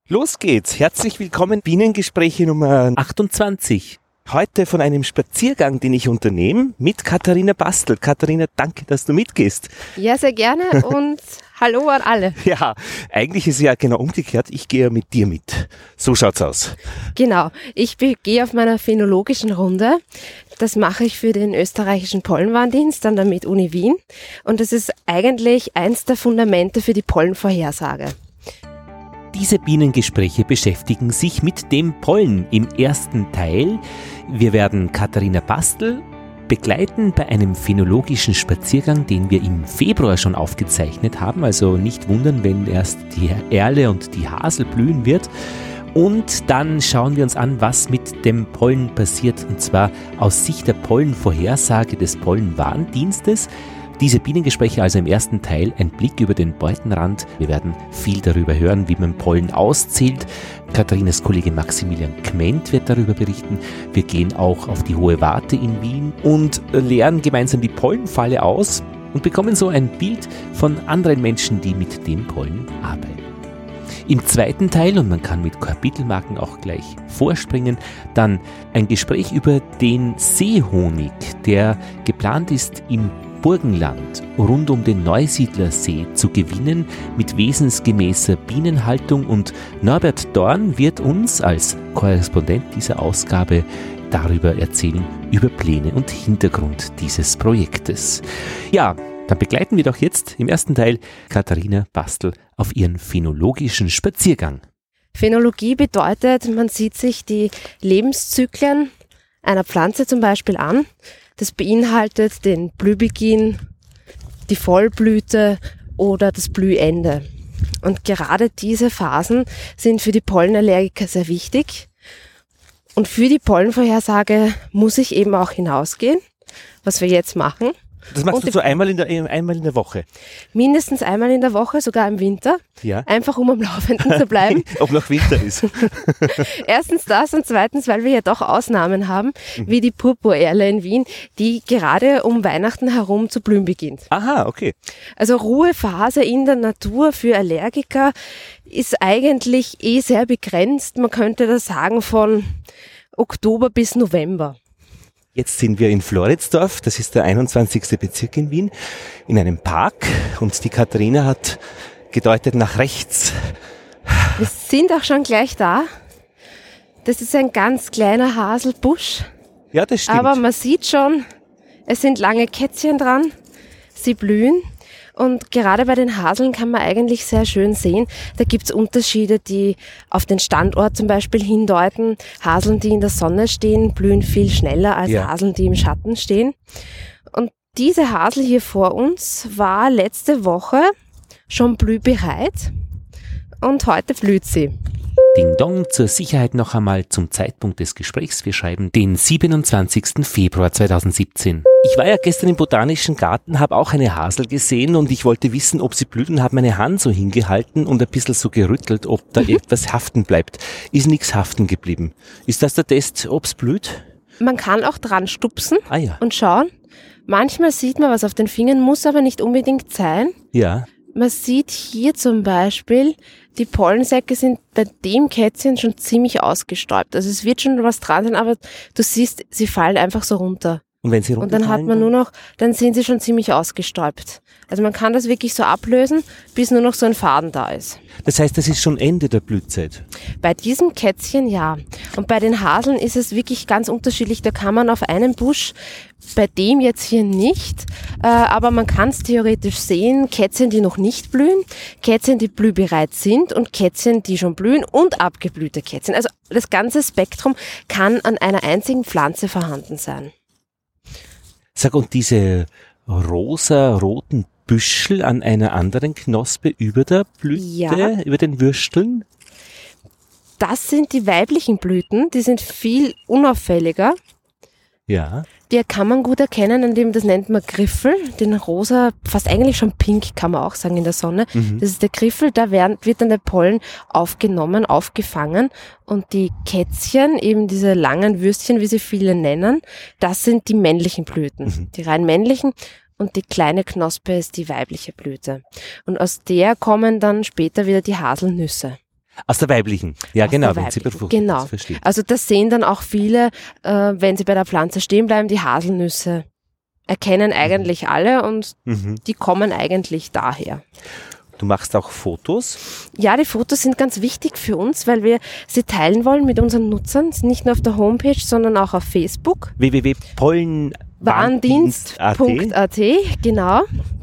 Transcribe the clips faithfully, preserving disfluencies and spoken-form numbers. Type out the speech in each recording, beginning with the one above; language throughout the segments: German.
Los geht's. Herzlich willkommen. Bienengespräche Nummer achtundzwanzig. Heute von einem Spaziergang, den ich unternehme, mit Katharina Bastl. Katharina, danke, dass du mitgehst. Ja, sehr gerne und hallo an alle. Ja, eigentlich ist es ja genau umgekehrt. Ich gehe mit dir mit. So schaut's aus. Genau. Ich gehe auf meiner phänologischen Runde. Das mache ich für den österreichischen Pollenwarndienst an der MedUni Wien. Und das ist eigentlich eins der Fundamente für die Pollenvorhersage. Diese Bienengespräche beschäftigen sich mit dem Pollen im ersten Teil. Wir werden Katharina Bastl begleiten bei einem phänologischen Spaziergang, den wir im Februar schon aufgezeichnet haben. Also nicht wundern, wenn erst die Erle und die Hasel blühen wird. Und dann schauen wir uns an, was mit dem Pollen passiert, und zwar aus Sicht der Pollenvorhersage des Pollenwarndienstes. Diese Bienengespräche also im ersten Teil ein Blick über den Beutenrand. Wir werden viel darüber hören, wie man Pollen auszählt. Katharinas Kollege Maximilian Kment wird darüber berichten. Wir gehen auch auf die Hohe Warte in Wien und lernen gemeinsam die Pollenfalle aus und bekommen so ein Bild von anderen Menschen, die mit dem Pollen arbeiten. Im zweiten Teil, und man kann mit Kapitelmarken auch gleich vorspringen, dann ein Gespräch über den Seehonig, der geplant ist, im Burgenland rund um den Neusiedlersee zu gewinnen mit wesensgemäßer Bienenhaltung, und Norbert Dorn wird uns als Korrespondent dieser Ausgabe darüber erzählen, über Pläne und Hintergrund dieses Projektes. Ja, dann begleiten wir doch jetzt im ersten Teil Katharina Bastl auf ihren phänologischen Spaziergang. Phänologie bedeutet, man sieht sich die Lebenszyklen einer Pflanze zum Beispiel an. Das beinhaltet den Blühbeginn, die Vollblüte oder das Blühende. Und gerade diese Phasen sind für die Pollenallergiker sehr wichtig. Und für die Pollenvorhersage muss ich eben auch hinausgehen, was wir jetzt machen. Das machst du so einmal in der, einmal in der Woche? Mindestens einmal in der Woche, sogar im Winter. Ja. Einfach um am Laufenden zu bleiben. Ob noch Winter ist. Erstens das und zweitens, weil wir ja doch Ausnahmen haben, wie die Purpurerle in Wien, die gerade um Weihnachten herum zu blühen beginnt. Aha, okay. Also Ruhephase in der Natur für Allergiker ist eigentlich eh sehr begrenzt. Man könnte das sagen von Oktober bis November. Jetzt sind wir in Floridsdorf, das ist der einundzwanzigste Bezirk in Wien, in einem Park, und die Katharina hat gedeutet nach rechts. Wir sind auch schon gleich da. Das ist ein ganz kleiner Haselbusch. Ja, das stimmt. Aber man sieht schon, es sind lange Kätzchen dran, sie blühen. Und gerade bei den Haseln kann man eigentlich sehr schön sehen, da gibt's Unterschiede, die auf den Standort zum Beispiel hindeuten. Haseln, die in der Sonne stehen, blühen viel schneller als ja. Haseln, die im Schatten stehen. Und diese Hasel hier vor uns war letzte Woche schon blühbereit und heute blüht sie. Ding Dong, zur Sicherheit noch einmal zum Zeitpunkt des Gesprächs. Wir schreiben den siebenundzwanzigsten Februar zweitausendsiebzehn. Ich war ja gestern im Botanischen Garten, habe auch eine Hasel gesehen und ich wollte wissen, ob sie blüht, und habe meine Hand so hingehalten und ein bisschen so gerüttelt, ob da etwas haften bleibt. Ist nichts haften geblieben. Ist das der Test, ob es blüht? Man kann auch dran stupsen ah, ja. und schauen. Manchmal sieht man was auf den Fingern, muss aber nicht unbedingt sein. Ja. Man sieht hier zum Beispiel, die Pollensäcke sind bei dem Kätzchen schon ziemlich ausgestäubt. Also es wird schon was dran sein, aber du siehst, sie fallen einfach so runter. Und wenn sie runterfallen? Und dann hat man nur noch, dann sind sie schon ziemlich ausgestäubt. Also man kann das wirklich so ablösen, bis nur noch so ein Faden da ist. Das heißt, das ist schon Ende der Blütezeit? Bei diesem Kätzchen ja. Und bei den Haseln ist es wirklich ganz unterschiedlich. Da kann man auf einem Busch, bei dem jetzt hier nicht, äh, aber man kann es theoretisch sehen, Kätzchen, die noch nicht blühen, Kätzchen, die blühbereit sind und Kätzchen, die schon blühen und abgeblühte Kätzchen. Also das ganze Spektrum kann an einer einzigen Pflanze vorhanden sein. Sag, und diese rosa-roten Büschel an einer anderen Knospe über der Blüte, ja. über den Würsteln? Das sind die weiblichen Blüten, die sind viel unauffälliger. Ja. Die kann man gut erkennen, indem, das nennt man Griffel, den rosa, fast eigentlich schon pink, kann man auch sagen in der Sonne. Mhm. Das ist der Griffel, da werden, wird dann der Pollen aufgenommen, aufgefangen, und die Kätzchen, eben diese langen Würstchen, wie sie viele nennen, das sind die männlichen Blüten, mhm. die rein männlichen, und die kleine Knospe ist die weibliche Blüte. Und aus der kommen dann später wieder die Haselnüsse. Aus der weiblichen, ja Aus genau, der wenn sie weiblichen. befruchtet Genau. ist, verstehe. Also das sehen dann auch viele, äh, wenn sie bei der Pflanze stehen bleiben, die Haselnüsse erkennen eigentlich mhm. alle und mhm. die kommen eigentlich daher. Du machst auch Fotos? Ja, die Fotos sind ganz wichtig für uns, weil wir sie teilen wollen mit unseren Nutzern, nicht nur auf der Homepage, sondern auch auf Facebook. w w w punkt pollenwarndienst punkt a t, genau.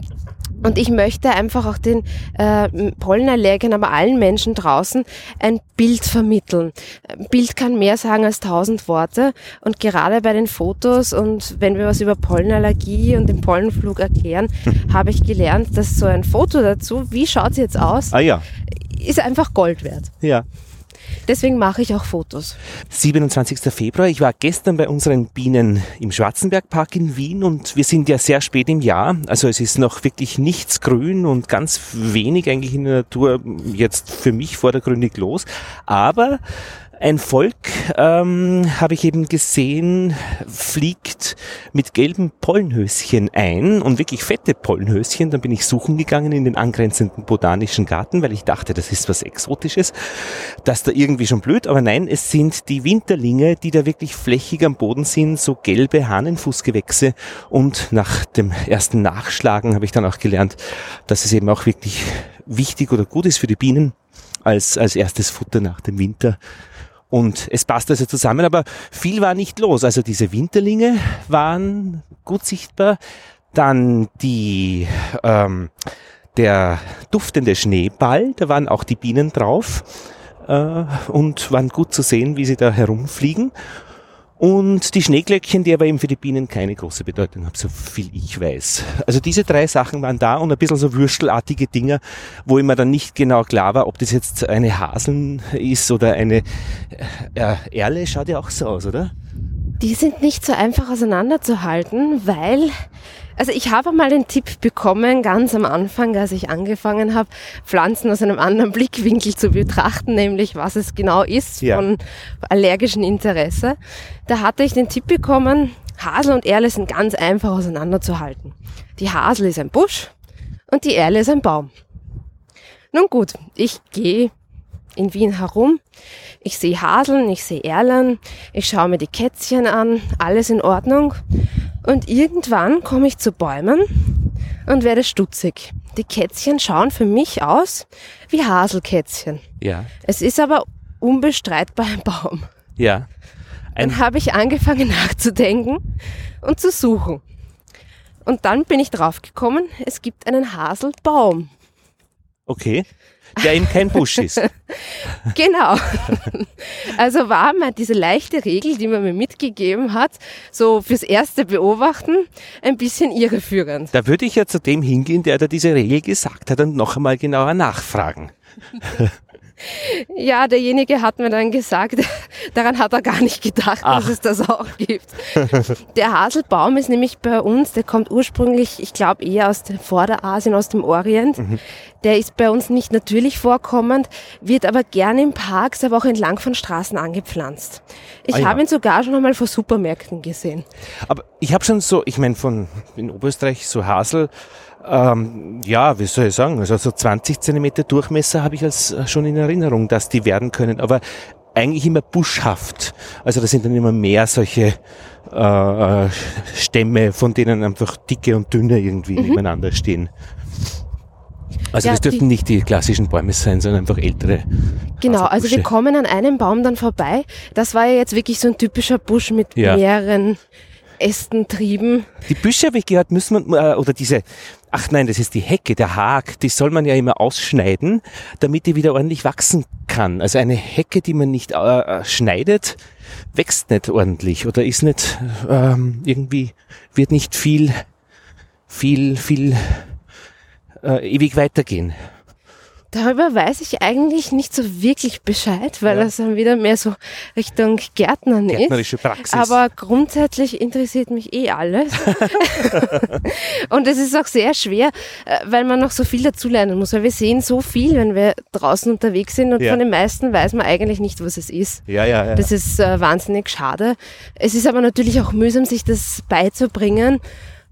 Und ich möchte einfach auch den äh, Pollenallergikern, aber allen Menschen draußen ein Bild vermitteln. Ein Bild kann mehr sagen als tausend Worte. Und gerade bei den Fotos und wenn wir was über Pollenallergie und den Pollenflug erklären, habe ich gelernt, dass so ein Foto dazu, wie schaut es jetzt aus, ah, ja. ist einfach Gold wert. Ja. Deswegen mache ich auch Fotos. siebenundzwanzigster Februar, ich war gestern bei unseren Bienen im Schwarzenbergpark in Wien und wir sind ja sehr spät im Jahr, also es ist noch wirklich nichts grün und ganz wenig eigentlich in der Natur jetzt für mich vordergründig los, aber ein Volk, ähm, habe ich eben gesehen, fliegt mit gelben Pollenhöschen ein und wirklich fette Pollenhöschen. Dann bin ich suchen gegangen in den angrenzenden botanischen Garten, weil ich dachte, das ist was Exotisches. Das da irgendwie schon blöd, aber nein, es sind die Winterlinge, die da wirklich flächig am Boden sind, so gelbe Hahnenfußgewächse. Und nach dem ersten Nachschlagen habe ich dann auch gelernt, dass es eben auch wirklich wichtig oder gut ist für die Bienen als, als erstes Futter nach dem Winter. Und es passt also zusammen, aber viel war nicht los. Also diese Winterlinge waren gut sichtbar. Dann die, ähm, der duftende Schneeball, da waren auch die Bienen drauf äh, und waren gut zu sehen, wie sie da herumfliegen. Und die Schneeglöckchen, die aber eben für die Bienen keine große Bedeutung haben, so viel ich weiß. Also diese drei Sachen waren da und ein bisschen so würstelartige Dinger, wo immer dann nicht genau klar war, ob das jetzt eine Haseln ist oder eine äh, Erle, schaut ja auch so aus, oder? Die sind nicht so einfach auseinanderzuhalten, weil, also ich habe mal den Tipp bekommen, ganz am Anfang, als ich angefangen habe, Pflanzen aus einem anderen Blickwinkel zu betrachten, nämlich was es genau ist, ja, von allergischem Interesse. Da hatte ich den Tipp bekommen, Hasel und Erle sind ganz einfach auseinanderzuhalten. Die Hasel ist ein Busch und die Erle ist ein Baum. Nun gut, ich gehe in Wien herum. Ich sehe Haseln, ich sehe Erlen, ich schaue mir die Kätzchen an, alles in Ordnung. Und irgendwann komme ich zu Bäumen und werde stutzig. Die Kätzchen schauen für mich aus wie Haselkätzchen. Ja. Es ist aber unbestreitbar ein Baum. Ja. Ein Dann habe ich angefangen nachzudenken und zu suchen. Und dann bin ich draufgekommen, es gibt einen Haselbaum. Okay. Der eben kein Busch ist. Genau. Also war mal diese leichte Regel, die man mir mitgegeben hat, so fürs erste Beobachten, ein bisschen irreführend. Da würde ich ja zu dem hingehen, der da diese Regel gesagt hat und noch einmal genauer nachfragen. Ja, derjenige hat mir dann gesagt, daran hat er gar nicht gedacht, Ach. dass es das auch gibt. Der Haselbaum ist nämlich bei uns, der kommt ursprünglich, ich glaube eher aus dem Vorderasien, aus dem Orient. Mhm. Der ist bei uns nicht natürlich vorkommend, wird aber gerne in Parks, aber auch entlang von Straßen angepflanzt. Ich ah, ja. habe ihn sogar schon einmal vor Supermärkten gesehen. Aber ich habe schon so, ich meine von in Oberösterreich so Hasel, Ähm, ja, wie soll ich sagen, also so zwanzig Zentimeter Durchmesser habe ich als schon in Erinnerung, dass die werden können, aber eigentlich immer buschhaft. Also da sind dann immer mehr solche äh, Stämme, von denen einfach dicke und dünne irgendwie mhm. nebeneinander stehen. Also ja, das dürften die, nicht die klassischen Bäume sein, sondern einfach ältere Genau, also wir kommen an einem Baum dann vorbei. Das war ja jetzt wirklich so ein typischer Busch mit ja. mehreren Ästen, Trieben. Die Büsche, habe ich gehört, müssen man, äh, oder diese, ach nein, das ist die Hecke, der Hag, die soll man ja immer ausschneiden, damit die wieder ordentlich wachsen kann. Also eine Hecke, die man nicht äh, schneidet, wächst nicht ordentlich oder ist nicht, ähm, irgendwie, wird nicht viel, viel, viel äh, ewig weitergehen. Darüber weiß ich eigentlich nicht so wirklich Bescheid, weil ja. das dann wieder mehr so Richtung Gärtnern ist. Gärtnerische Praxis. Aber grundsätzlich interessiert mich eh alles. Und es ist auch sehr schwer, weil man noch so viel dazulernen muss. Weil wir sehen so viel, wenn wir draußen unterwegs sind und ja. von den meisten weiß man eigentlich nicht, was es ist. Ja, ja, ja. Das ist äh, wahnsinnig schade. Es ist aber natürlich auch mühsam, sich das beizubringen.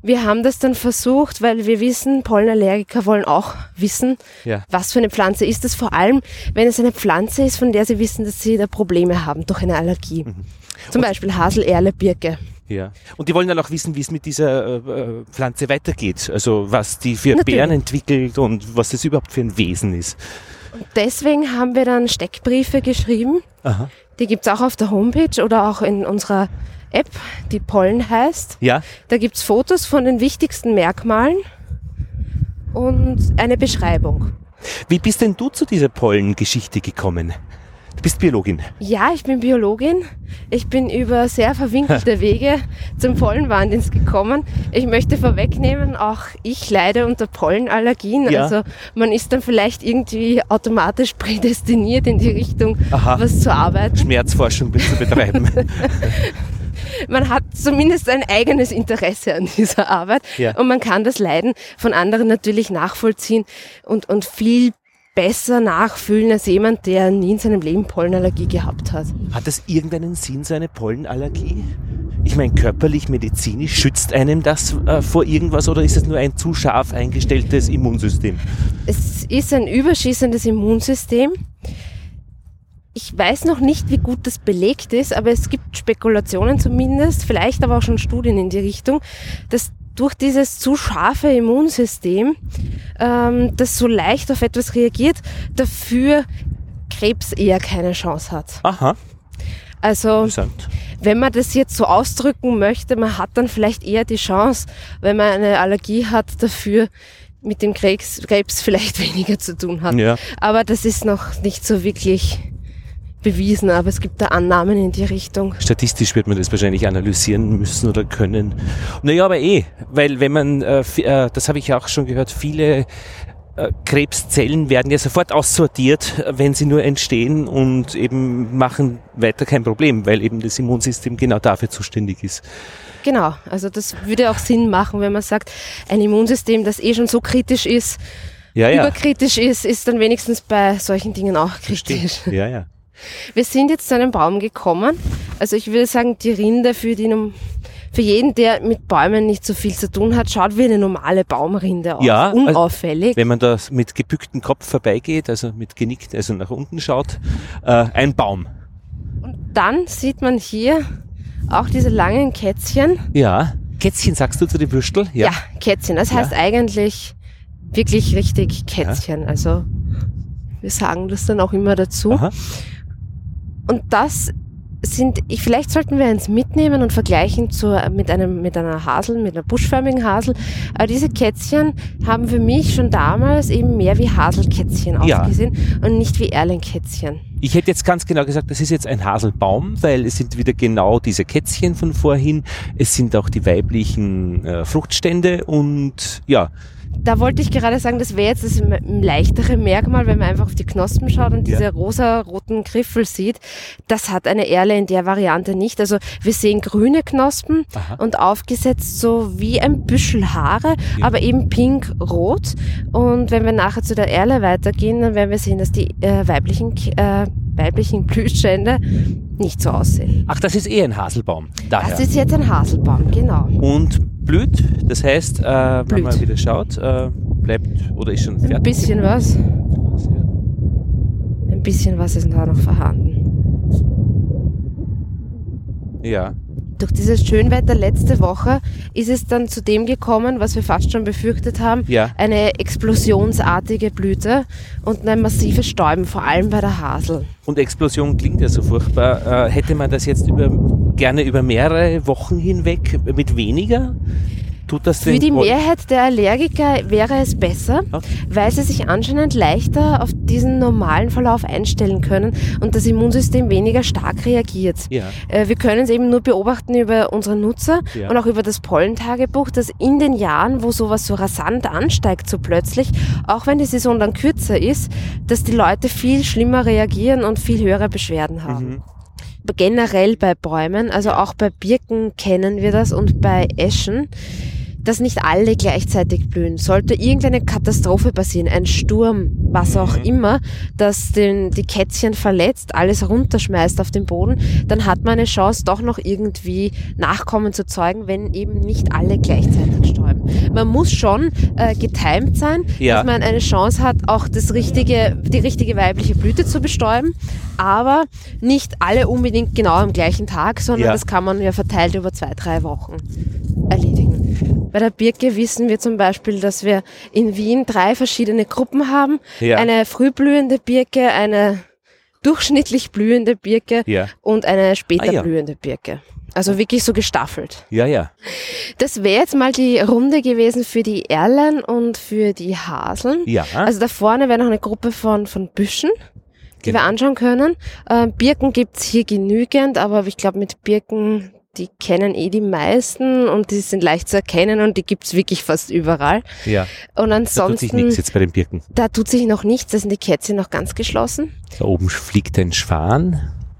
Wir haben das dann versucht, weil wir wissen, Pollenallergiker wollen auch wissen, Ja. was für eine Pflanze ist es. Vor allem, wenn es eine Pflanze ist, von der sie wissen, dass sie da Probleme haben durch eine Allergie. Mhm. Zum Beispiel Hasel, Erle, Birke. Ja. Und die wollen dann auch wissen, wie es mit dieser äh, Pflanze weitergeht. Also was die für Natürlich. Beeren entwickelt und was das überhaupt für ein Wesen ist. Und deswegen haben wir dann Steckbriefe geschrieben. Aha. Die gibt's auch auf der Homepage oder auch in unserer App, die Pollen heißt. Ja. Da gibt's Fotos von den wichtigsten Merkmalen und eine Beschreibung. Wie bist denn du zu dieser Pollengeschichte gekommen? Du bist Biologin. Ja, ich bin Biologin. Ich bin über sehr verwinkelte Wege zum Pollenwarndienst gekommen. Ich möchte vorwegnehmen, auch ich leide unter Pollenallergien. Ja. Also man ist dann vielleicht irgendwie automatisch prädestiniert in die Richtung, Aha. was zu arbeiten. Schmerzforschung zu betreiben. Man hat zumindest ein eigenes Interesse an dieser Arbeit Ja. und man kann das Leiden von anderen natürlich nachvollziehen und, und viel besser nachfühlen als jemand, der nie in seinem Leben Pollenallergie gehabt hat. Hat das irgendeinen Sinn, so eine Pollenallergie? Ich meine, körperlich, medizinisch, schützt einem das äh, vor irgendwas oder ist es nur ein zu scharf eingestelltes Immunsystem? Es ist ein überschießendes Immunsystem. Ich weiß noch nicht, wie gut das belegt ist, aber es gibt Spekulationen zumindest, vielleicht aber auch schon Studien in die Richtung, dass durch dieses zu scharfe Immunsystem, ähm, das so leicht auf etwas reagiert, dafür Krebs eher keine Chance hat. Aha, Also interessant. wenn man das jetzt so ausdrücken möchte, man hat dann vielleicht eher die Chance, wenn man eine Allergie hat, dafür mit dem Krebs, Krebs vielleicht weniger zu tun hat. Ja. Aber das ist noch nicht so wirklich bewiesen, aber es gibt da Annahmen in die Richtung. Statistisch wird man das wahrscheinlich analysieren müssen oder können. Naja, aber eh, weil wenn man, äh, f- äh, das habe ich ja auch schon gehört, viele äh, Krebszellen werden ja sofort aussortiert, äh, wenn sie nur entstehen und eben machen weiter kein Problem, weil eben das Immunsystem genau dafür zuständig ist. Genau, also das würde auch Sinn machen, wenn man sagt, ein Immunsystem, das eh schon so kritisch ist, Ja, ja. überkritisch ist, ist dann wenigstens bei solchen Dingen auch kritisch. Ja, ja. Wir sind jetzt zu einem Baum gekommen. Also ich würde sagen, die Rinde für, die, für jeden, der mit Bäumen nicht so viel zu tun hat, schaut wie eine normale Baumrinde aus. Ja, also unauffällig. Wenn man da mit gebücktem Kopf vorbeigeht, also mit genickt, also nach unten schaut, äh, ein Baum. Und dann sieht man hier auch diese langen Kätzchen. Ja. Kätzchen sagst du zu den Würstel? Ja, Kätzchen. Das Ja. heißt eigentlich wirklich richtig Kätzchen. Also wir sagen das dann auch immer dazu. Aha. Und das sind, ich, vielleicht sollten wir eins mitnehmen und vergleichen zu, mit einem, mit einer Hasel, mit einer buschförmigen Hasel. Aber diese Kätzchen haben für mich schon damals eben mehr wie Haselkätzchen Ja. ausgesehen und nicht wie Erlenkätzchen. Ich hätte jetzt ganz genau gesagt, das ist jetzt ein Haselbaum, weil es sind wieder genau diese Kätzchen von vorhin. Es sind auch die weiblichen äh, Fruchtstände und ja, Da wollte ich gerade sagen, das wäre jetzt das m- leichtere Merkmal, wenn man einfach auf die Knospen schaut und Ja. diese rosa-roten Griffel sieht. Das hat eine Erle in der Variante nicht. Also wir sehen grüne Knospen Aha. und aufgesetzt so wie ein Büschel Haare, Ja. aber eben pink-rot. Und wenn wir nachher zu der Erle weitergehen, dann werden wir sehen, dass die äh, weiblichen, K- äh, weiblichen Blühstände nicht so aussehen. ach, das ist eh ein Haselbaum. Daher. Das ist jetzt ein Haselbaum, genau. Und blüht, das heißt, äh, wenn Blüht. man wieder schaut, äh, bleibt oder ist schon fertig. Ein bisschen was. Ein bisschen was ist da noch vorhanden. Ja. Durch dieses Schönwetter letzte Woche ist es dann zu dem gekommen, was wir fast schon befürchtet haben, Ja. eine explosionsartige Blüte und ein massives Stäuben, vor allem bei der Hasel. Und Explosion klingt ja so furchtbar. Äh, hätte man das jetzt über, gerne über mehrere Wochen hinweg mit weniger? Tut das Für den die Pol- Mehrheit der Allergiker wäre es besser, Okay. weil sie sich anscheinend leichter auf diesen normalen Verlauf einstellen können und das Immunsystem weniger stark reagiert. Ja. Äh, Wir können es eben nur beobachten über unsere Nutzer Ja. und auch über das Pollentagebuch, dass in den Jahren, wo sowas so rasant ansteigt, so plötzlich, auch wenn die Saison dann kürzer ist, dass die Leute viel schlimmer reagieren und viel höhere Beschwerden haben. Mhm. Generell bei Bäumen, also auch bei Birken kennen wir das und bei Eschen, dass nicht alle gleichzeitig blühen. Sollte irgendeine Katastrophe passieren, ein Sturm, was auch Mhm. immer, das den, die Kätzchen verletzt, alles runterschmeißt auf den Boden, dann hat man eine Chance, doch noch irgendwie Nachkommen zu zeugen, wenn eben nicht alle gleichzeitig sterben. Man muss schon äh, getimed sein, ja. dass man eine Chance hat, auch das richtige, die richtige weibliche Blüte zu bestäuben, aber nicht alle unbedingt genau am gleichen Tag, sondern ja. das kann man ja verteilt über zwei, drei Wochen erledigen. Bei der Birke wissen wir zum Beispiel, dass wir in Wien drei verschiedene Gruppen haben. Ja. Eine frühblühende Birke, eine durchschnittlich blühende Birke ja. und eine später ah, ja. blühende Birke. Also wirklich so gestaffelt. Ja, ja. Das wäre jetzt mal die Runde gewesen für die Erlen und für die Haseln. Ja. Also da vorne wäre noch eine Gruppe von, von Büschen, die genau. wir anschauen können. Äh, Birken gibt's hier genügend, aber ich glaube mit Birken, die kennen eh die meisten und die sind leicht zu erkennen und die gibt's wirklich fast überall. Ja. Und ansonsten, da tut sich nichts jetzt bei den Birken. Da tut sich noch nichts, da sind die Kätzchen noch ganz geschlossen. Da oben fliegt ein Schwan.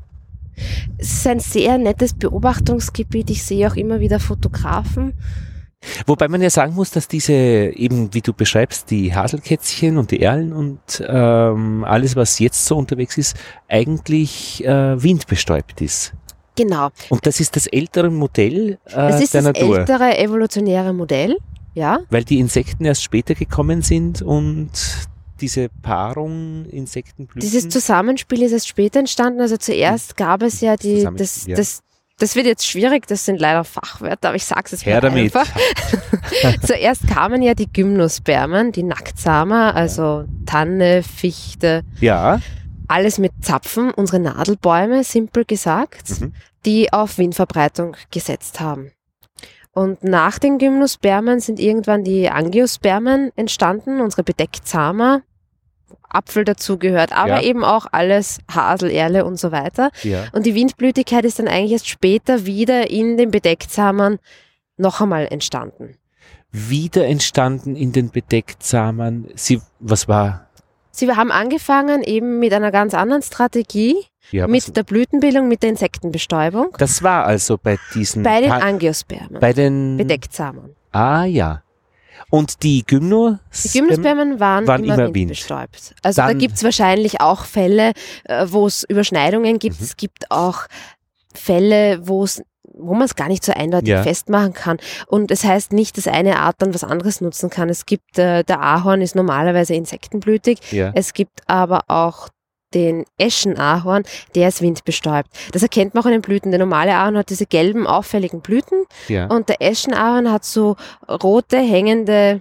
Es ist ein sehr nettes Beobachtungsgebiet. Ich sehe auch immer wieder Fotografen. Wobei man ja sagen muss, dass diese, eben wie du beschreibst, die Haselkätzchen und die Erlen und ähm, alles, was jetzt so unterwegs ist, eigentlich äh, windbestäubt ist. Genau. Und das ist das ältere Modell äh, das ist der das Natur. ältere evolutionäre Modell, ja. Weil die Insekten erst später gekommen sind und diese Paarung Insektenblüten. Dieses Zusammenspiel ist erst später entstanden. Also zuerst gab es ja die, das, ja. das, das wird jetzt schwierig, das sind leider Fachwörter, aber ich sag's jetzt Her mal damit. einfach. Zuerst kamen ja die Gymnospermen, die Nacktsamer, also Tanne, Fichte, ja. alles mit Zapfen, unsere Nadelbäume, simpel gesagt, mhm. die auf Windverbreitung gesetzt haben. Und nach den Gymnospermen sind irgendwann die Angiospermen entstanden, unsere Bedecktsamer, Apfel dazugehört, aber ja. eben auch alles Hasel, Erle und so weiter. Ja. Und die Windblütigkeit ist dann eigentlich erst später wieder in den Bedecktsamern noch einmal entstanden. Wieder entstanden in den Bedecktsamern. Sie, was war? Sie haben angefangen eben mit einer ganz anderen Strategie, ja, mit der Blütenbildung, mit der Insektenbestäubung. Das war also bei diesen... Bei den Angiospermen. Bei den... Bedecktsamern. Ah, ja. Und die Gymnospermen? Die Gymnospermen waren, waren immer, immer windbestäubt. Also Dann, da gibt es wahrscheinlich auch Fälle, wo es Überschneidungen gibt. Mhm. Es gibt auch Fälle, wo es wo man es gar nicht so eindeutig ja. festmachen kann. Und es heißt nicht, dass eine Art dann was anderes nutzen kann. Es gibt, äh, der Ahorn ist normalerweise insektenblütig. Ja. Es gibt aber auch den Eschenahorn, der ist windbestäubt. Das erkennt man auch in den Blüten. Der normale Ahorn hat diese gelben, auffälligen Blüten. Ja. Und der Eschenahorn hat so rote, hängende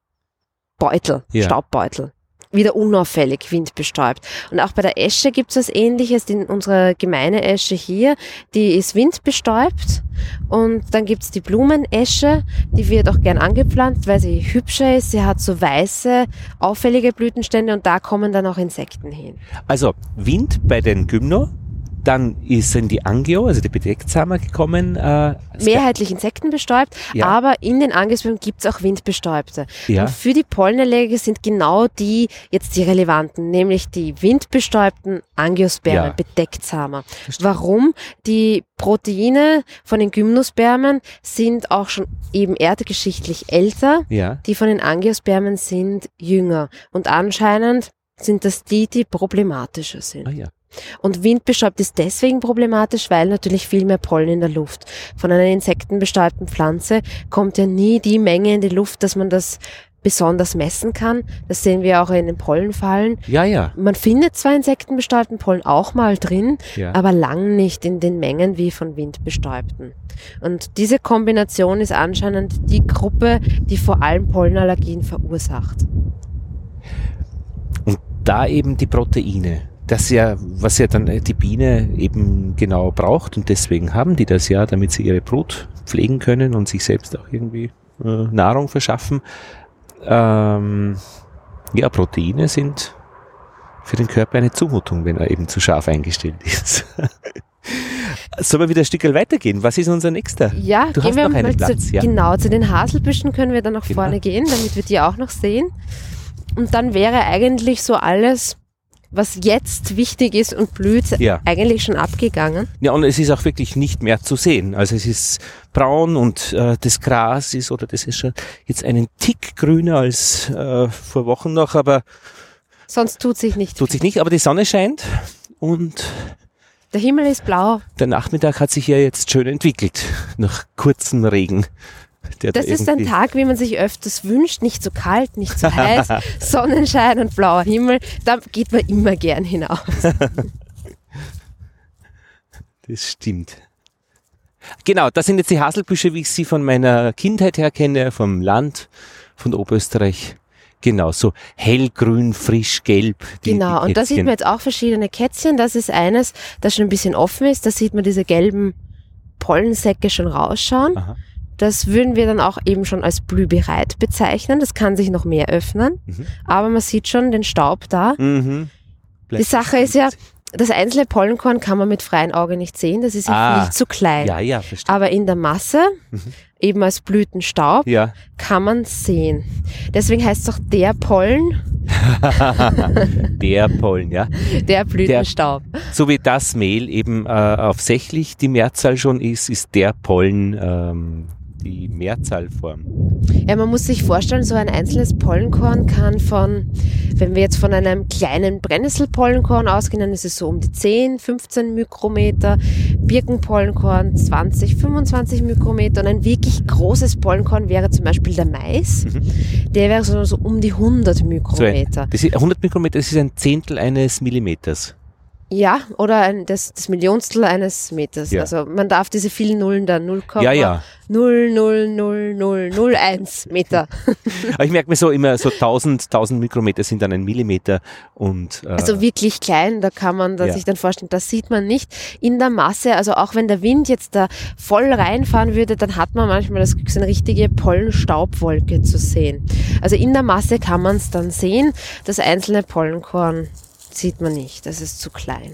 Beutel, ja. Staubbeutel. Wieder unauffällig windbestäubt. Und auch bei der Esche gibt es was Ähnliches. Die, unsere gemeine Esche hier, die ist windbestäubt. Und dann gibt es die Blumenesche, die wird auch gern angepflanzt, weil sie hübscher ist. Sie hat so weiße, auffällige Blütenstände und da kommen dann auch Insekten hin. Also Wind bei den Gymno, dann sind die Angio, also die Bedecktsamer gekommen. Äh, Mehrheitlich insektenbestäubt, ja. aber in den Angiospermen gibt es auch windbestäubte. Ja. Und für die Pollenallergiker sind genau die jetzt die relevanten, nämlich die windbestäubten Angiospermen, ja. Bedecktsamer. Verstehe. Warum? Die Proteine von den Gymnospermen sind auch schon eben erdgeschichtlich älter, ja. die von den Angiospermen sind jünger. Und anscheinend sind das die, die problematischer sind. Ah, ja. Und windbestäubt ist deswegen problematisch, weil natürlich viel mehr Pollen in der Luft. Von einer insektenbestäubten Pflanze kommt ja nie die Menge in die Luft, dass man das besonders messen kann. Das sehen wir auch in den Pollenfallen. Ja, ja. Man findet zwar insektenbestäubten Pollen auch mal drin, ja. aber lang nicht in den Mengen wie von windbestäubten. Und diese Kombination ist anscheinend die Gruppe, die vor allem Pollenallergien verursacht. Und da eben die Proteine. Das ja, was ja dann die Biene eben genau braucht und deswegen haben die das ja, damit sie ihre Brut pflegen können und sich selbst auch irgendwie äh, Nahrung verschaffen. Ähm, ja, Proteine sind für den Körper eine Zumutung, wenn er eben zu scharf eingestellt ist. Sollen wir wieder ein Stück weitergehen? Was ist unser nächster? Ja, du gehen hast wir noch einen mal Platz. Zu, ja. Genau, zu den Haselbüschen können wir dann nach genau. vorne gehen, damit wir die auch noch sehen. Und dann wäre eigentlich so alles, was jetzt wichtig ist und blüht, ja. eigentlich schon abgegangen. Ja, und es ist auch wirklich nicht mehr zu sehen. Also es ist braun und äh, das Gras ist, oder das ist schon jetzt einen Tick grüner als äh, vor Wochen noch, aber sonst tut sich nicht. Tut sich nicht, aber die Sonne scheint und der Himmel ist blau. Der Nachmittag hat sich ja jetzt schön entwickelt, nach kurzem Regen. Der Das da ist ein irgendwie- Tag, wie man sich öfters wünscht, nicht zu kalt, nicht zu heiß, Sonnenschein und blauer Himmel, da geht man immer gern hinaus. Das stimmt. Genau, das sind jetzt die Haselbüsche, wie ich sie von meiner Kindheit her kenne, vom Land, von Oberösterreich. Genau, so hellgrün, frisch, gelb. Die, Genau, die und da sieht Kätzchen. man jetzt auch verschiedene Kätzchen. Das ist eines, das schon ein bisschen offen ist. Da sieht man diese gelben Pollensäcke schon rausschauen. Aha. Das würden wir dann auch eben schon als blühbereit bezeichnen. Das kann sich noch mehr öffnen. Mhm. Aber man sieht schon den Staub da. Mhm. Die Sache ist ja, das einzelne Pollenkorn kann man mit freiem Auge nicht sehen. Das ist ja Ah. viel zu klein. Ja, ja, verstehe. Aber in der Masse, Mhm. eben als Blütenstaub, Ja. kann man sehen. Deswegen heißt es auch der Pollen, Der Pollen, ja. der Blütenstaub. So wie das Mehl eben äh, aufsächlich die Mehrzahl schon ist, ist der Pollen ähm, die Mehrzahlform. Ja, man muss sich vorstellen, so ein einzelnes Pollenkorn kann von, wenn wir jetzt von einem kleinen Brennnesselpollenkorn ausgehen, dann ist es so um die zehn, fünfzehn Mikrometer, Birkenpollenkorn zwanzig, fünfundzwanzig Mikrometer und ein wirklich großes Pollenkorn wäre zum Beispiel der Mais, Mhm. der wäre so, so um die hundert Mikrometer. Das ist, hundert Mikrometer, das ist ein Zehntel eines Millimeters. Ja, oder ein, das, das Millionstel eines Meters. Ja. Also man darf diese vielen Nullen da null Komma Ja, ja. null null null null null eins Meter. Aber ich merke mir so immer, so tausend, tausend Mikrometer sind dann ein Millimeter und äh, Also wirklich klein, da kann man da Ja. sich dann vorstellen, das sieht man nicht in der Masse. Also auch wenn der Wind jetzt da voll reinfahren würde, dann hat man manchmal das Glück, so eine richtige Pollenstaubwolke zu sehen. Also in der Masse kann man es dann sehen. Das einzelne Pollenkorn sieht man nicht, das ist zu klein.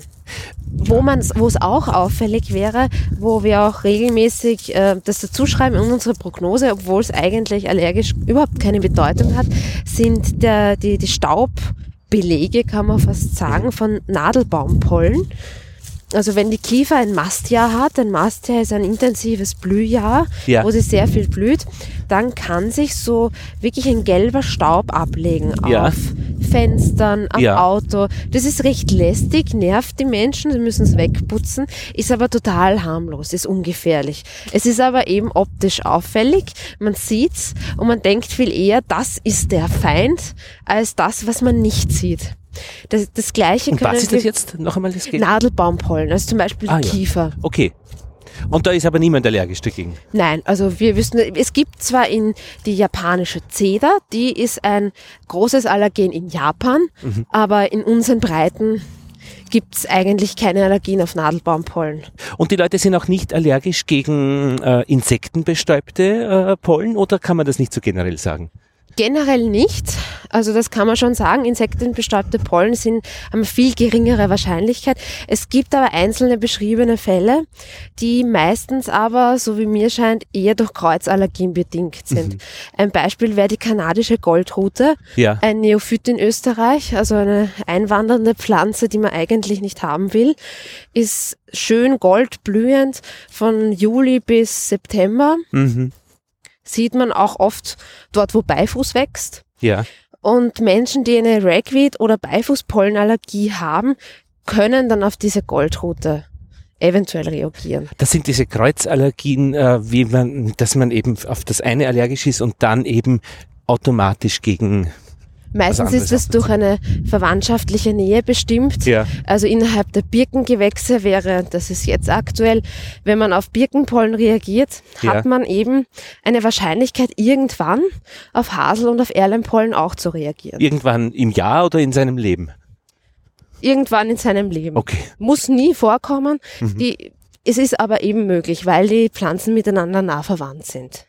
Wo man, wo es auch auffällig wäre, wo wir auch regelmäßig äh, das dazuschreiben in unsere Prognose, obwohl es eigentlich allergisch überhaupt keine Bedeutung hat, sind der, die, die Staubbelege, kann man fast sagen, von Nadelbaumpollen. Also wenn die Kiefer ein Mastjahr hat, ein Mastjahr ist ein intensives Blühjahr, Ja. wo sie sehr viel blüht, dann kann sich so wirklich ein gelber Staub ablegen Ja. auf Fenstern, am Ja. Auto. Das ist recht lästig, nervt die Menschen, sie müssen es wegputzen, ist aber total harmlos, ist ungefährlich. Es ist aber eben optisch auffällig, man sieht's und man denkt viel eher, das ist der Feind, als das, was man nicht sieht. Das, das Gleiche und können was ist wir- das jetzt? Noch einmal das geht? Nadelbaumpollen, also zum Beispiel Ah, die ja. Kiefer. Okay. Und da ist aber niemand allergisch dagegen. Nein, also wir wissen, es gibt zwar in die japanische Zeder, die ist ein großes Allergen in Japan, Mhm. aber in unseren Breiten gibt's eigentlich keine Allergien auf Nadelbaumpollen. Und die Leute sind auch nicht allergisch gegen äh, insektenbestäubte äh, Pollen oder kann man das nicht so generell sagen? Generell nicht. Also das kann man schon sagen. Insektenbestäubte Pollen sind, haben eine viel geringere Wahrscheinlichkeit. Es gibt aber einzelne beschriebene Fälle, die meistens aber, so wie mir scheint, eher durch Kreuzallergien bedingt sind. Ein Beispiel wäre die kanadische Goldrute, Ja. ein Neophyt in Österreich, also eine einwandernde Pflanze, die man eigentlich nicht haben will, ist schön goldblühend von Juli bis September. Mhm. Sieht man auch oft dort, wo Beifuß wächst. Ja. Und Menschen, die eine Ragweed- oder Beifußpollenallergie haben, können dann auf diese Goldrute eventuell reagieren. Das sind diese Kreuzallergien, äh, wie man, dass man eben auf das eine allergisch ist und dann eben automatisch gegen. Meistens anderes ist es durch eine verwandtschaftliche Nähe bestimmt. Ja. Also innerhalb der Birkengewächse wäre, das ist jetzt aktuell, wenn man auf Birkenpollen reagiert, Ja. hat man eben eine Wahrscheinlichkeit, irgendwann auf Hasel- und auf Erlenpollen auch zu reagieren. Irgendwann im Jahr oder in seinem Leben. Irgendwann in seinem Leben. Okay. Muss nie vorkommen. Die, es ist aber eben möglich, weil die Pflanzen miteinander nah verwandt sind.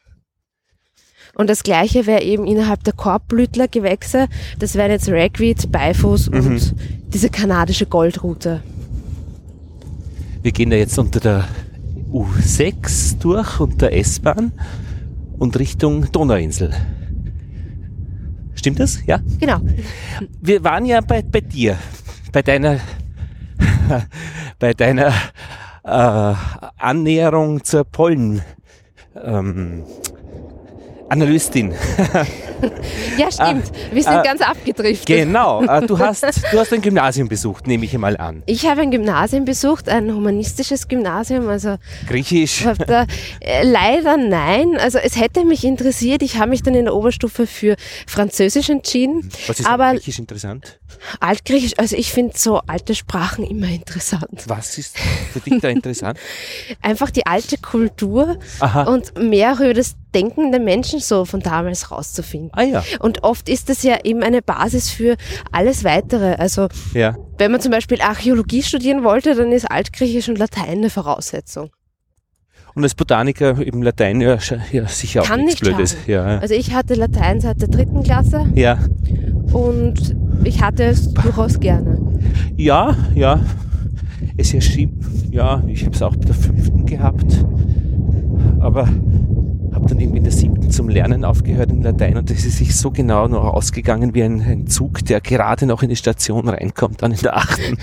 Und das Gleiche wäre eben innerhalb der Korbblütlergewächse. Das wären jetzt Ragweed, Beifuß und diese kanadische Goldrute. Wir gehen da jetzt unter der U sechs durch, unter der S-Bahn und Richtung Donauinsel. Stimmt das? Ja? Genau. Wir waren ja bei, bei dir, bei deiner, bei deiner äh, Annäherung zur Pollen. Ähm, Analystin. Ja, stimmt. Wir sind äh, ganz abgedriftet. Genau. Äh, du, hast, du hast ein Gymnasium besucht, nehme ich einmal an. Ich habe ein Gymnasium besucht, ein humanistisches Gymnasium. Also Griechisch? Da, äh, leider nein. Also es hätte mich interessiert. Ich habe mich dann in der Oberstufe für Französisch entschieden. Was ist aber Griechisch interessant? Altgriechisch, also ich finde so alte Sprachen immer interessant. Was ist für dich da interessant? Einfach die alte Kultur Aha. und mehr über das Denken der Menschen so von damals rauszufinden. Ah ja. Und oft ist das ja eben eine Basis für alles Weitere. Also Ja. wenn man zum Beispiel Archäologie studieren wollte, dann ist Altgriechisch und Latein eine Voraussetzung. Und als Botaniker eben Latein ja, sch- ja sicher auch Kann nichts nicht Blödes. Ja. Also ich hatte Latein seit der dritten Klasse ja. und ich hatte es durchaus gerne. Ja, ja. Es erschien, ja, ich habe es auch bei der fünften gehabt, aber habe dann irgendwie in der siebten zum Lernen aufgehört in Latein und das ist sich so genau noch ausgegangen wie ein, ein Zug, der gerade noch in die Station reinkommt, dann in der achten.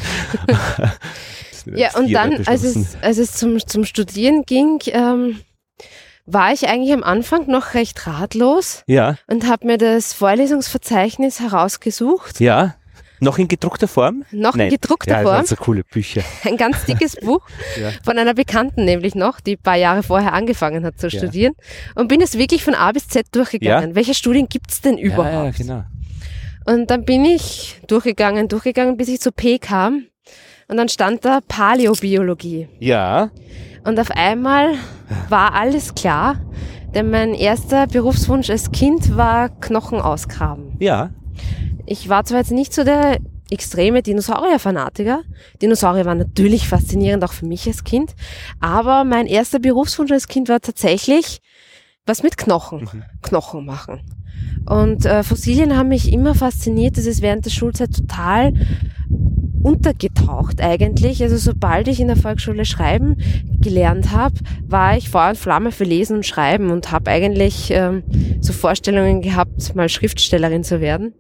Ja, und dann, als es, als es zum, zum Studieren ging, ähm, war ich eigentlich am Anfang noch recht ratlos Ja, und habe mir das Vorlesungsverzeichnis herausgesucht. ja. Noch in gedruckter Form? Noch Nein. in gedruckter Ja, das Form. waren so coole Bücher. Ein ganz dickes Buch Ja. von einer Bekannten nämlich noch, die ein paar Jahre vorher angefangen hat zu Ja. studieren. Und bin es wirklich von A bis Z durchgegangen. Ja. Welche Studien gibt's denn überhaupt? Ja, ja, genau. Und dann bin ich durchgegangen, durchgegangen, bis ich zu P kam. Und dann stand da Paläobiologie. Ja, Und auf einmal war alles klar, denn mein erster Berufswunsch als Kind war Knochen ausgraben. ja. Ich war zwar jetzt nicht so der extreme Dinosaurier-Fanatiker. Dinosaurier waren natürlich faszinierend, auch für mich als Kind. Aber mein erster Berufswunsch als Kind war tatsächlich was mit Knochen. Mhm. Knochen machen. Und äh, Fossilien haben mich immer fasziniert. Das ist während der Schulzeit total untergetaucht eigentlich. Also sobald ich in der Volksschule schreiben gelernt habe, war ich Feuer und Flamme für Lesen und Schreiben und habe eigentlich ähm, so Vorstellungen gehabt, mal Schriftstellerin zu werden.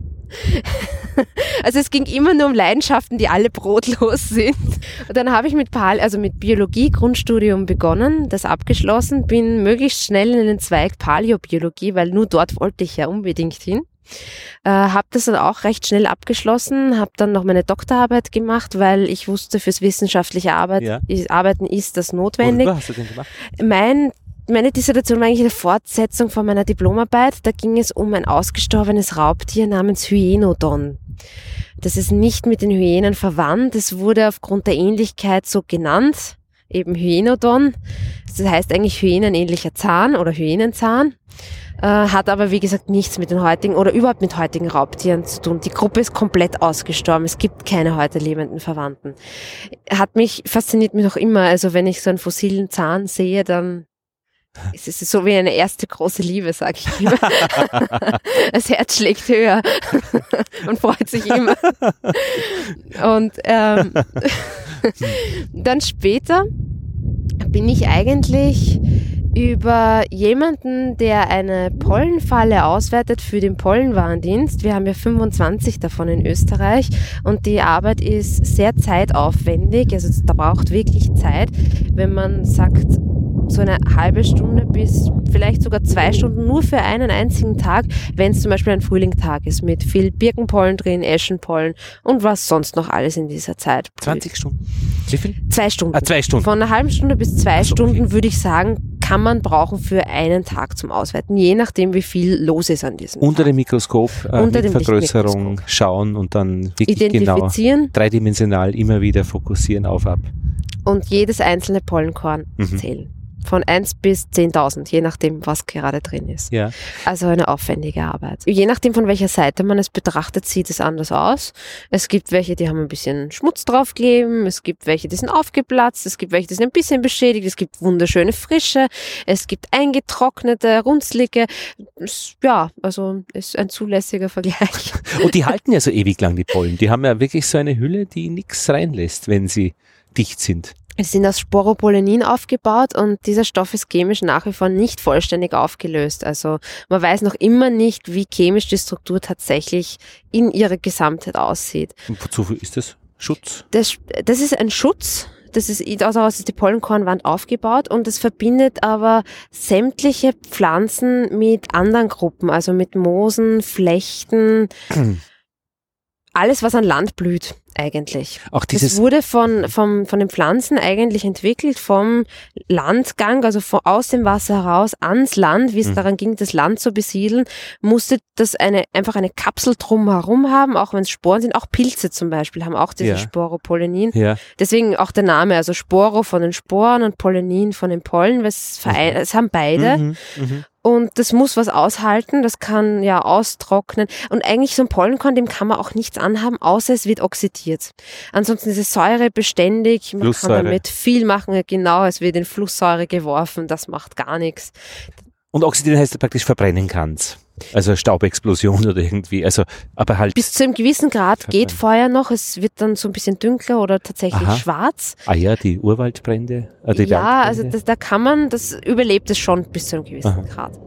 Also es ging immer nur um Leidenschaften, die alle brotlos sind. Und dann habe ich mit Pal- also mit Biologie Grundstudium begonnen, das abgeschlossen, bin möglichst schnell in den Zweig Paläobiologie, weil nur dort wollte ich ja unbedingt hin. Äh, habe das dann auch recht schnell abgeschlossen, habe dann noch meine Doktorarbeit gemacht, weil ich wusste, fürs wissenschaftliche Arbeit, Ja. ist, Arbeiten ist das notwendig. Worüber hast du denn gemacht? Mein Meine Dissertation war eigentlich eine Fortsetzung von meiner Diplomarbeit. Da ging es um ein ausgestorbenes Raubtier namens Hyenodon. Das ist nicht mit den Hyänen verwandt. Es wurde aufgrund der Ähnlichkeit so genannt, eben Hyenodon. Das heißt eigentlich hyänenähnlicher Zahn oder Hyänenzahn. Äh, hat aber, wie gesagt, nichts mit den heutigen oder überhaupt mit heutigen Raubtieren zu tun. Die Gruppe ist komplett ausgestorben. Es gibt keine heute lebenden Verwandten. Hat mich, fasziniert mich noch immer. Also wenn ich so einen fossilen Zahn sehe, dann es ist so wie eine erste große Liebe, sag ich immer. Das Herz schlägt höher und freut sich immer. Und ähm, dann später bin ich eigentlich über jemanden, der eine Pollenfalle auswertet für den Pollenwarndienst. Wir haben ja fünfundzwanzig davon in Österreich und die Arbeit ist sehr zeitaufwendig. Also da braucht wirklich Zeit, wenn man sagt, so eine halbe Stunde bis vielleicht sogar zwei Stunden nur für einen einzigen Tag, wenn es zum Beispiel ein Frühlingstag ist mit viel Birkenpollen drin, Eschenpollen und was sonst noch alles in dieser Zeit. zwanzig Stunden? Wie viel? Zwei Stunden. Ah, zwei Stunden. Von einer halben Stunde bis zwei Ach so, Stunden okay. würde ich sagen, kann man brauchen für einen Tag zum Auswerten, je nachdem wie viel los ist an diesem Unter Tag. dem Mikroskop, äh, Unter mit dem Vergrößerung Lichtmikroskop. schauen und dann wirklich genau Identifizieren dreidimensional immer wieder fokussieren auf ab. und jedes einzelne Pollenkorn Mhm. zählen. Von eins bis zehntausend, je nachdem, was gerade drin ist. Ja. Also eine aufwendige Arbeit. Je nachdem, von welcher Seite man es betrachtet, sieht es anders aus. Es gibt welche, die haben ein bisschen Schmutz draufkleben. Es gibt welche, die sind aufgeplatzt. Es gibt welche, die sind ein bisschen beschädigt. Es gibt wunderschöne Frische. Es gibt eingetrocknete, runzlige. Es, ja, also ist ein zulässiger Vergleich. Und die halten ja so ewig lang, die Pollen. Die haben ja wirklich so eine Hülle, die nichts reinlässt, wenn sie dicht sind. Es sind aus Sporopollenin aufgebaut und dieser Stoff ist chemisch nach wie vor nicht vollständig aufgelöst. Also man weiß noch immer nicht, wie chemisch die Struktur tatsächlich in ihrer Gesamtheit aussieht. Und wozu ist das? Schutz? Das, das ist ein Schutz, Das ist, daraus ist die Pollenkornwand aufgebaut und es verbindet aber sämtliche Pflanzen mit anderen Gruppen, also mit Moosen, Flechten, alles, was an Land blüht eigentlich. Auch dieses das wurde von, von, von den Pflanzen eigentlich entwickelt, vom Landgang, also von, aus dem Wasser heraus ans Land, wie es mhm. daran ging, das Land zu besiedeln, musste das eine, einfach eine Kapsel drumherum haben, auch wenn es Sporen sind. Auch Pilze zum Beispiel haben auch diese ja. Sporopollenin. Ja. Deswegen auch der Name, also Sporo von den Sporen und Pollenin von den Pollen, weil es, verein, es haben beide. Mhm. Mhm. Und das muss was aushalten, das kann ja austrocknen. Und eigentlich so ein Pollenkorn, dem kann man auch nichts anhaben, außer es wird oxidiert. Ansonsten ist es säurebeständig, man Flusssäure. kann damit viel machen. Genau, es wird in Flusssäure geworfen, das macht gar nichts. Und oxidieren heißt, dass du praktisch verbrennen kannst. Also Staubexplosion oder irgendwie, also aber halt... Bis zu einem gewissen Grad geht Feuer noch, es wird dann so ein bisschen dunkler oder tatsächlich Aha. schwarz. Ah ja, die Urwaldbrände? Äh, die ja, Waldbrände. also das, da kann man, das überlebt es schon bis zu einem gewissen Aha. Grad.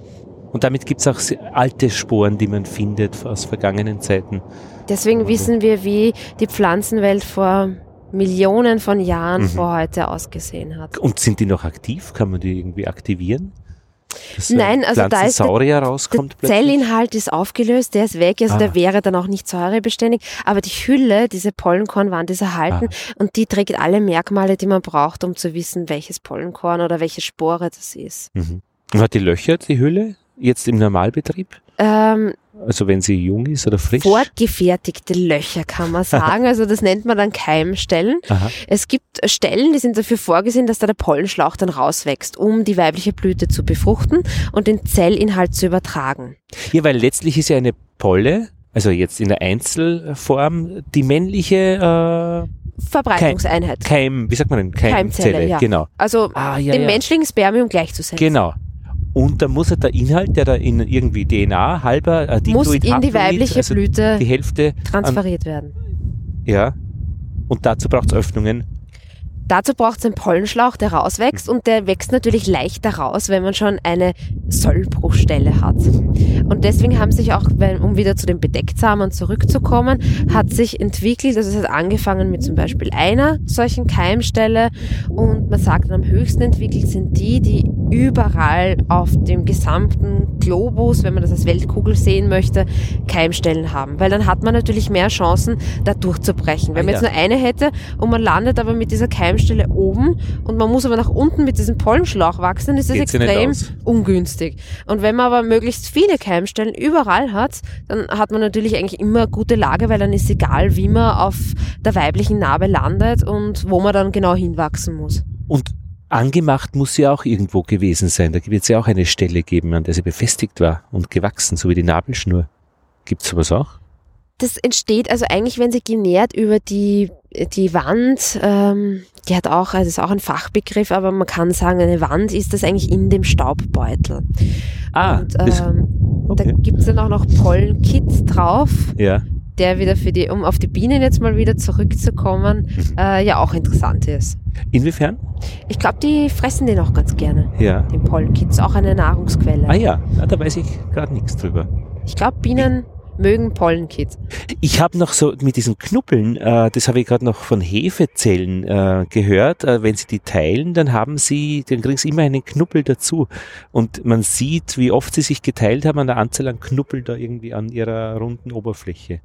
Und damit gibt es auch alte Sporen, die man findet aus vergangenen Zeiten. Deswegen also. wissen wir, wie die Pflanzenwelt vor Millionen von Jahren mhm. vor heute ausgesehen hat. Und sind die noch aktiv? Kann man die irgendwie aktivieren? Dass Nein, also da ist der, rauskommt der Zellinhalt ist aufgelöst, der ist weg, also ah. der wäre dann auch nicht säurebeständig, aber die Hülle, diese Pollenkornwand ist erhalten ah. und die trägt alle Merkmale, die man braucht, um zu wissen, welches Pollenkorn oder welche Spore das ist. Mhm. Und hat die Löcher, die Hülle, jetzt im Normalbetrieb? Ähm, Also wenn sie jung ist oder frisch? Vorgefertigte Löcher kann man sagen, also das nennt man dann Keimstellen. Aha. Es gibt Stellen, die sind dafür vorgesehen, dass da der Pollenschlauch dann rauswächst, um die weibliche Blüte zu befruchten und den Zellinhalt zu übertragen. Ja, weil letztlich ist ja eine Polle, also jetzt in der Einzelform, die männliche äh, Verbreitungseinheit. Keim, wie sagt man denn? Keimzelle, Keimzelle, ja. Genau. Also ah, ja, dem ja. menschlichen Spermium gleichzusetzen. Genau. Und da muss ja der Inhalt, der da in irgendwie D N A halber, äh, muss Diploid, in die Haploid, weibliche also Blüte die Hälfte transferiert an, werden. Ja. Und dazu braucht es Öffnungen. Dazu braucht es einen Pollenschlauch, der rauswächst und der wächst natürlich leichter raus, wenn man schon eine Sollbruchstelle hat. Und deswegen haben sich auch, um wieder zu den Bedecktsamern zurückzukommen, hat sich entwickelt, also es hat angefangen mit zum Beispiel einer solchen Keimstelle und man sagt, am höchsten entwickelt sind die, die überall auf dem gesamten Globus, wenn man das als Weltkugel sehen möchte, Keimstellen haben. Weil dann hat man natürlich mehr Chancen, da durchzubrechen. Wenn man ah, jetzt ja. nur eine hätte und man landet aber mit dieser Keimstelle oben und man muss aber nach unten mit diesem Pollenschlauch wachsen, dann ist das Geht's extrem ungünstig. Und wenn man aber möglichst viele Keimstellen überall hat, dann hat man natürlich eigentlich immer eine gute Lage, weil dann ist egal, wie man auf der weiblichen Narbe landet und wo man dann genau hinwachsen muss. Und angemacht muss sie auch irgendwo gewesen sein. Da wird es ja auch eine Stelle geben, an der sie befestigt war und gewachsen, so wie die Nabelschnur. Gibt es sowas auch? Das entsteht also eigentlich, wenn sie genährt über die, die Wand, ähm, die hat auch, also ist auch ein Fachbegriff, aber man kann sagen, eine Wand ist das eigentlich in dem Staubbeutel. Ah, und ähm, okay. Da gibt es dann auch noch Pollenkit drauf. Ja. Der wieder für die, um auf die Bienen jetzt mal wieder zurückzukommen, äh, ja auch interessant ist. Inwiefern? Ich glaube, die fressen den auch ganz gerne. Ja. Den Pollenkit ist auch eine Nahrungsquelle. Ah ja, ja da weiß ich gerade nichts drüber. Ich glaube, Bienen mögen Pollenkit. Ich habe noch so mit diesen Knuppeln, äh, das habe ich gerade noch von Hefezellen äh, gehört, äh, wenn sie die teilen, dann haben sie, dann kriegen sie immer einen Knuppel dazu. Und man sieht, wie oft sie sich geteilt haben an der Anzahl an Knuppeln da irgendwie an ihrer runden Oberfläche.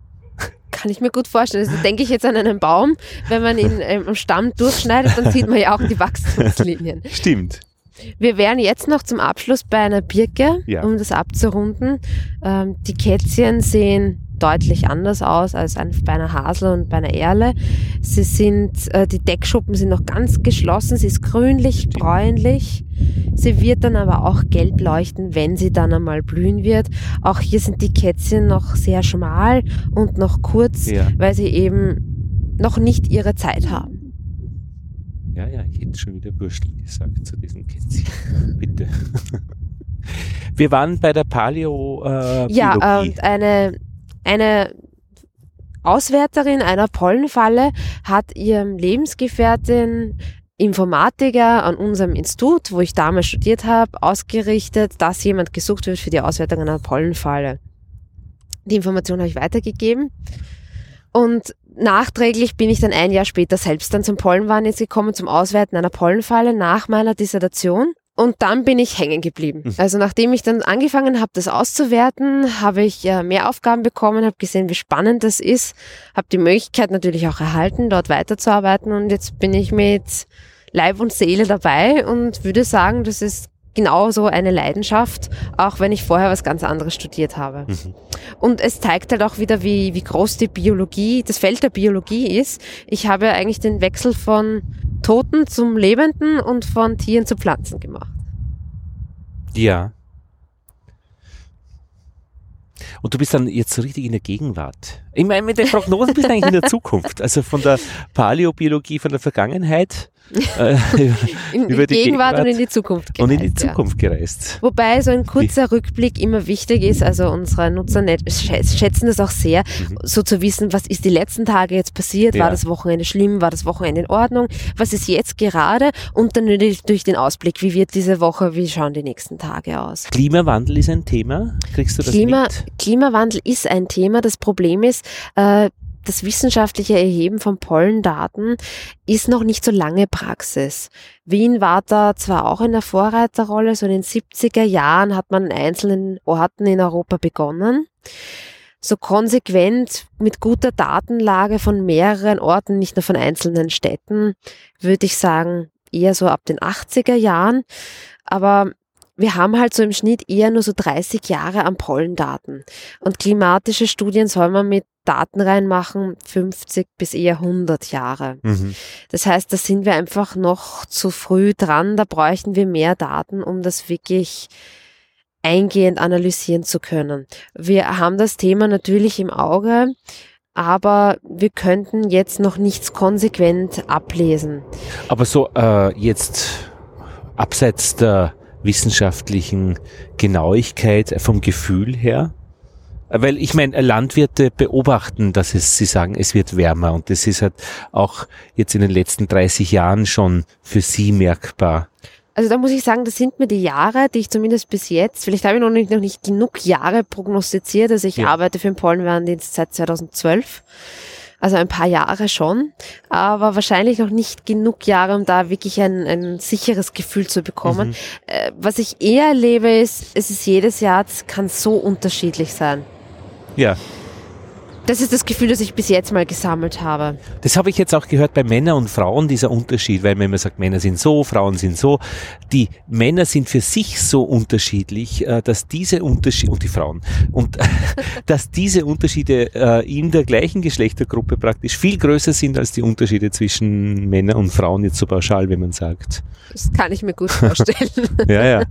Kann ich mir gut vorstellen. Also denke ich jetzt an einen Baum, wenn man ihn ähm, am Stamm durchschneidet, dann sieht man ja auch die Wachstumslinien. Stimmt. Wir wären jetzt noch zum Abschluss bei einer Birke, ja. um das abzurunden. Ähm, die Kätzchen sehen deutlich anders aus als bei einer Hasel und bei einer Erle. Sie sind, äh, die Deckschuppen sind noch ganz geschlossen, sie ist grünlich, bräunlich. Sie wird dann aber auch gelb leuchten, wenn sie dann einmal blühen wird. Auch hier sind die Kätzchen noch sehr schmal und noch kurz, ja. weil sie eben noch nicht ihre Zeit haben. Ja, ja, ich hätte schon wieder Würstel gesagt zu diesen Kätzchen. Bitte. Wir waren bei der Paleo-Biologie. Äh, ja, und eine, eine Auswärterin einer Pollenfalle hat ihrem Lebensgefährtin Informatiker an unserem Institut, wo ich damals studiert habe, ausgerichtet, dass jemand gesucht wird für die Auswertung einer Pollenfalle. Die Information habe ich weitergegeben. Und nachträglich bin ich dann ein Jahr später selbst dann zum Pollenwahn gekommen, zum Auswerten einer Pollenfalle nach meiner Dissertation. Und dann bin ich hängen geblieben. Mhm. Also nachdem ich dann angefangen habe, das auszuwerten, habe ich äh, mehr Aufgaben bekommen, habe gesehen, wie spannend das ist, habe die Möglichkeit natürlich auch erhalten, dort weiterzuarbeiten und jetzt bin ich mit Leib und Seele dabei und würde sagen, das ist genauso eine Leidenschaft, auch wenn ich vorher was ganz anderes studiert habe. Mhm. Und es zeigt halt auch wieder, wie, wie groß die Biologie, das Feld der Biologie ist. Ich habe eigentlich den Wechsel von Toten zum Lebenden und von Tieren zu Pflanzen gemacht. Ja. Und du bist dann jetzt so richtig in der Gegenwart. Ich meine, mit den Prognosen bist du eigentlich in der Zukunft. Also von der Paläobiologie, von der Vergangenheit äh, in über die die Gegenwart, Gegenwart und in die Zukunft gereist. Und in die Zukunft ja. gereist. Wobei so ein kurzer die. Rückblick immer wichtig ist. Also unsere Nutzer nicht, schätzen das auch sehr, mhm. so zu wissen, was ist die letzten Tage jetzt passiert? Ja. War das Wochenende schlimm? War das Wochenende in Ordnung? Was ist jetzt gerade? Und dann natürlich durch den Ausblick, wie wird diese Woche, wie schauen die nächsten Tage aus? Klimawandel ist ein Thema. Kriegst du das Klima, mit? Klimawandel ist ein Thema. Das Problem ist, äh, das wissenschaftliche Erheben von Pollendaten ist noch nicht so lange Praxis. Wien war da zwar auch in der Vorreiterrolle, so in den siebziger Jahren hat man in einzelnen Orten in Europa begonnen. So konsequent mit guter Datenlage von mehreren Orten, nicht nur von einzelnen Städten, würde ich sagen, eher so ab den achtziger Jahren. Aber wir haben halt so im Schnitt eher nur so dreißig Jahre an Pollendaten. Und klimatische Studien soll man mit Daten reinmachen, fünfzig bis eher hundert Jahre. Mhm. Das heißt, da sind wir einfach noch zu früh dran, da bräuchten wir mehr Daten, um das wirklich eingehend analysieren zu können. Wir haben das Thema natürlich im Auge, aber wir könnten jetzt noch nichts konsequent ablesen. Aber so äh, jetzt abseits der wissenschaftlichen Genauigkeit vom Gefühl her? Weil ich meine, Landwirte beobachten, dass es, sie sagen, es wird wärmer und das ist halt auch jetzt in den letzten dreißig Jahren schon für sie merkbar. Also da muss ich sagen, das sind mir die Jahre, die ich zumindest bis jetzt, vielleicht habe ich noch nicht, noch nicht genug Jahre prognostiziert, also ich ja. arbeite für den Pollenwarndienst seit zweitausendzwölf, also ein paar Jahre schon, aber wahrscheinlich noch nicht genug Jahre, um da wirklich ein, ein sicheres Gefühl zu bekommen. Mhm. Äh, was ich eher erlebe ist, es ist jedes Jahr, es kann so unterschiedlich sein. Ja. Das ist das Gefühl, das ich bis jetzt mal gesammelt habe. Das habe ich jetzt auch gehört bei Männern und Frauen, dieser Unterschied, weil man immer sagt, Männer sind so, Frauen sind so. Die Männer sind für sich so unterschiedlich, dass diese Unterschiede, und die Frauen, und dass diese Unterschiede in der gleichen Geschlechtergruppe praktisch viel größer sind als die Unterschiede zwischen Männern und Frauen, jetzt so pauschal, wenn man sagt. Das kann ich mir gut vorstellen. Ja, ja.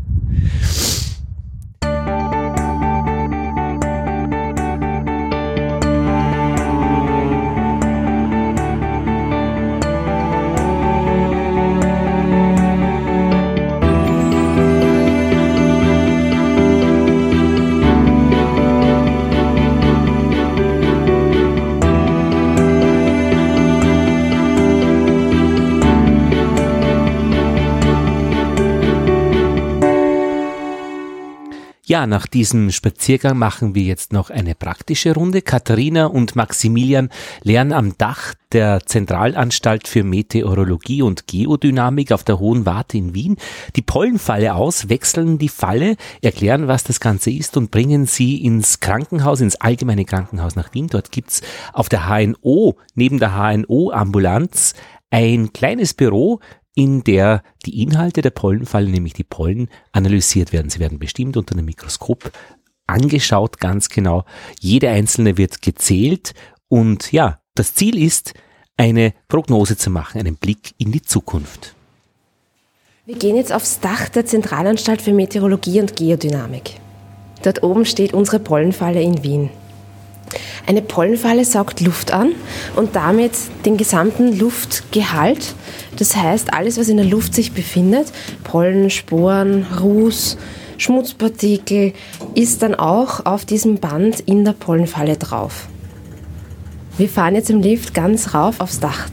Ja, nach diesem Spaziergang machen wir jetzt noch eine praktische Runde. Katharina und Maximilian lernen am Dach der Zentralanstalt für Meteorologie und Geodynamik auf der Hohen Warte in Wien die Pollenfalle aus, wechseln die Falle, erklären, was das Ganze ist und bringen sie ins Krankenhaus, ins allgemeine Krankenhaus nach Wien. Dort gibt's auf der H N O, neben der H N O-Ambulanz, ein kleines Büro, in der die Inhalte der Pollenfalle, nämlich die Pollen, analysiert werden. Sie werden bestimmt unter einem Mikroskop angeschaut, ganz genau. Jede einzelne wird gezählt und ja, das Ziel ist, eine Prognose zu machen, einen Blick in die Zukunft. Wir gehen jetzt aufs Dach der Zentralanstalt für Meteorologie und Geodynamik. Dort oben steht unsere Pollenfalle in Wien. Eine Pollenfalle saugt Luft an und damit den gesamten Luftgehalt. Das heißt, alles, was in der Luft sich befindet, Pollen, Sporen, Ruß, Schmutzpartikel, ist dann auch auf diesem Band in der Pollenfalle drauf. Wir fahren jetzt im Lift ganz rauf aufs Dach.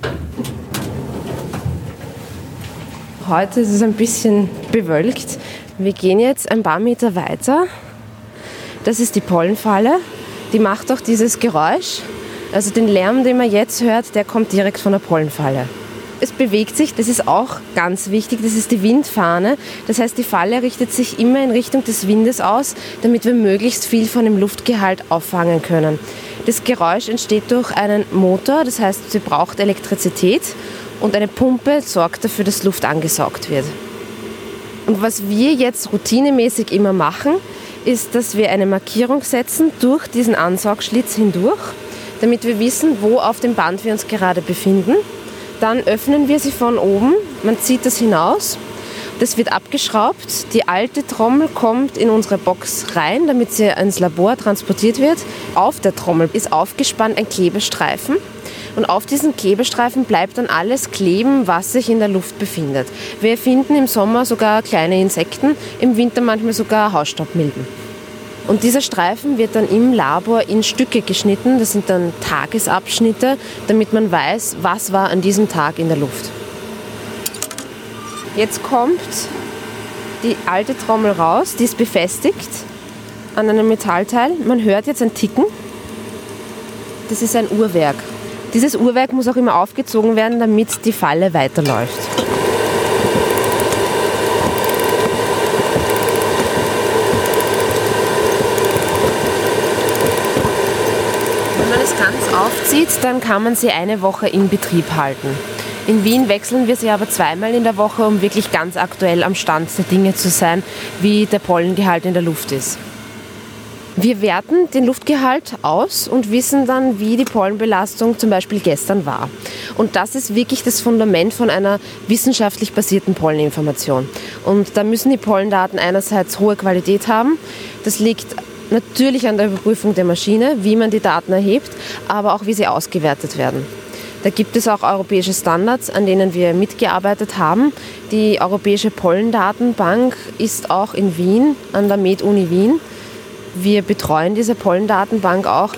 Heute ist es ein bisschen bewölkt. Wir gehen jetzt ein paar Meter weiter. Das ist die Pollenfalle. Die macht auch dieses Geräusch. Also den Lärm, den man jetzt hört, der kommt direkt von der Pollenfalle. Es bewegt sich, das ist auch ganz wichtig, das ist die Windfahne. Das heißt, die Falle richtet sich immer in Richtung des Windes aus, damit wir möglichst viel von dem Luftgehalt auffangen können. Das Geräusch entsteht durch einen Motor, das heißt, sie braucht Elektrizität und eine Pumpe sorgt dafür, dass Luft angesaugt wird. Und was wir jetzt routinemäßig immer machen, ist, dass wir eine Markierung setzen durch diesen Ansaugschlitz hindurch, damit wir wissen, wo auf dem Band wir uns gerade befinden. Dann öffnen wir sie von oben, man zieht das hinaus, das wird abgeschraubt, die alte Trommel kommt in unsere Box rein, damit sie ins Labor transportiert wird. Auf der Trommel ist aufgespannt ein Klebestreifen und auf diesen Klebestreifen bleibt dann alles kleben, was sich in der Luft befindet. Wir finden im Sommer sogar kleine Insekten, im Winter manchmal sogar Hausstaubmilben. Und dieser Streifen wird dann im Labor in Stücke geschnitten, das sind dann Tagesabschnitte, damit man weiß, was war an diesem Tag in der Luft. Jetzt kommt die alte Trommel raus, die ist befestigt an einem Metallteil. Man hört jetzt ein Ticken, das ist ein Uhrwerk. Dieses Uhrwerk muss auch immer aufgezogen werden, damit die Falle weiterläuft. Ganz aufzieht, dann kann man sie eine Woche in Betrieb halten. In Wien wechseln wir sie aber zweimal in der Woche, um wirklich ganz aktuell am Stand der Dinge zu sein, wie der Pollengehalt in der Luft ist. Wir werten den Luftgehalt aus und wissen dann, wie die Pollenbelastung zum Beispiel gestern war. Und das ist wirklich das Fundament von einer wissenschaftlich basierten Polleninformation. Und da müssen die Pollendaten einerseits hohe Qualität haben. Das liegt natürlich an der Überprüfung der Maschine, wie man die Daten erhebt, aber auch wie sie ausgewertet werden. Da gibt es auch europäische Standards, an denen wir mitgearbeitet haben. Die Europäische Pollendatenbank ist auch in Wien, an der Med-Uni Wien. Wir betreuen diese Pollendatenbank auch.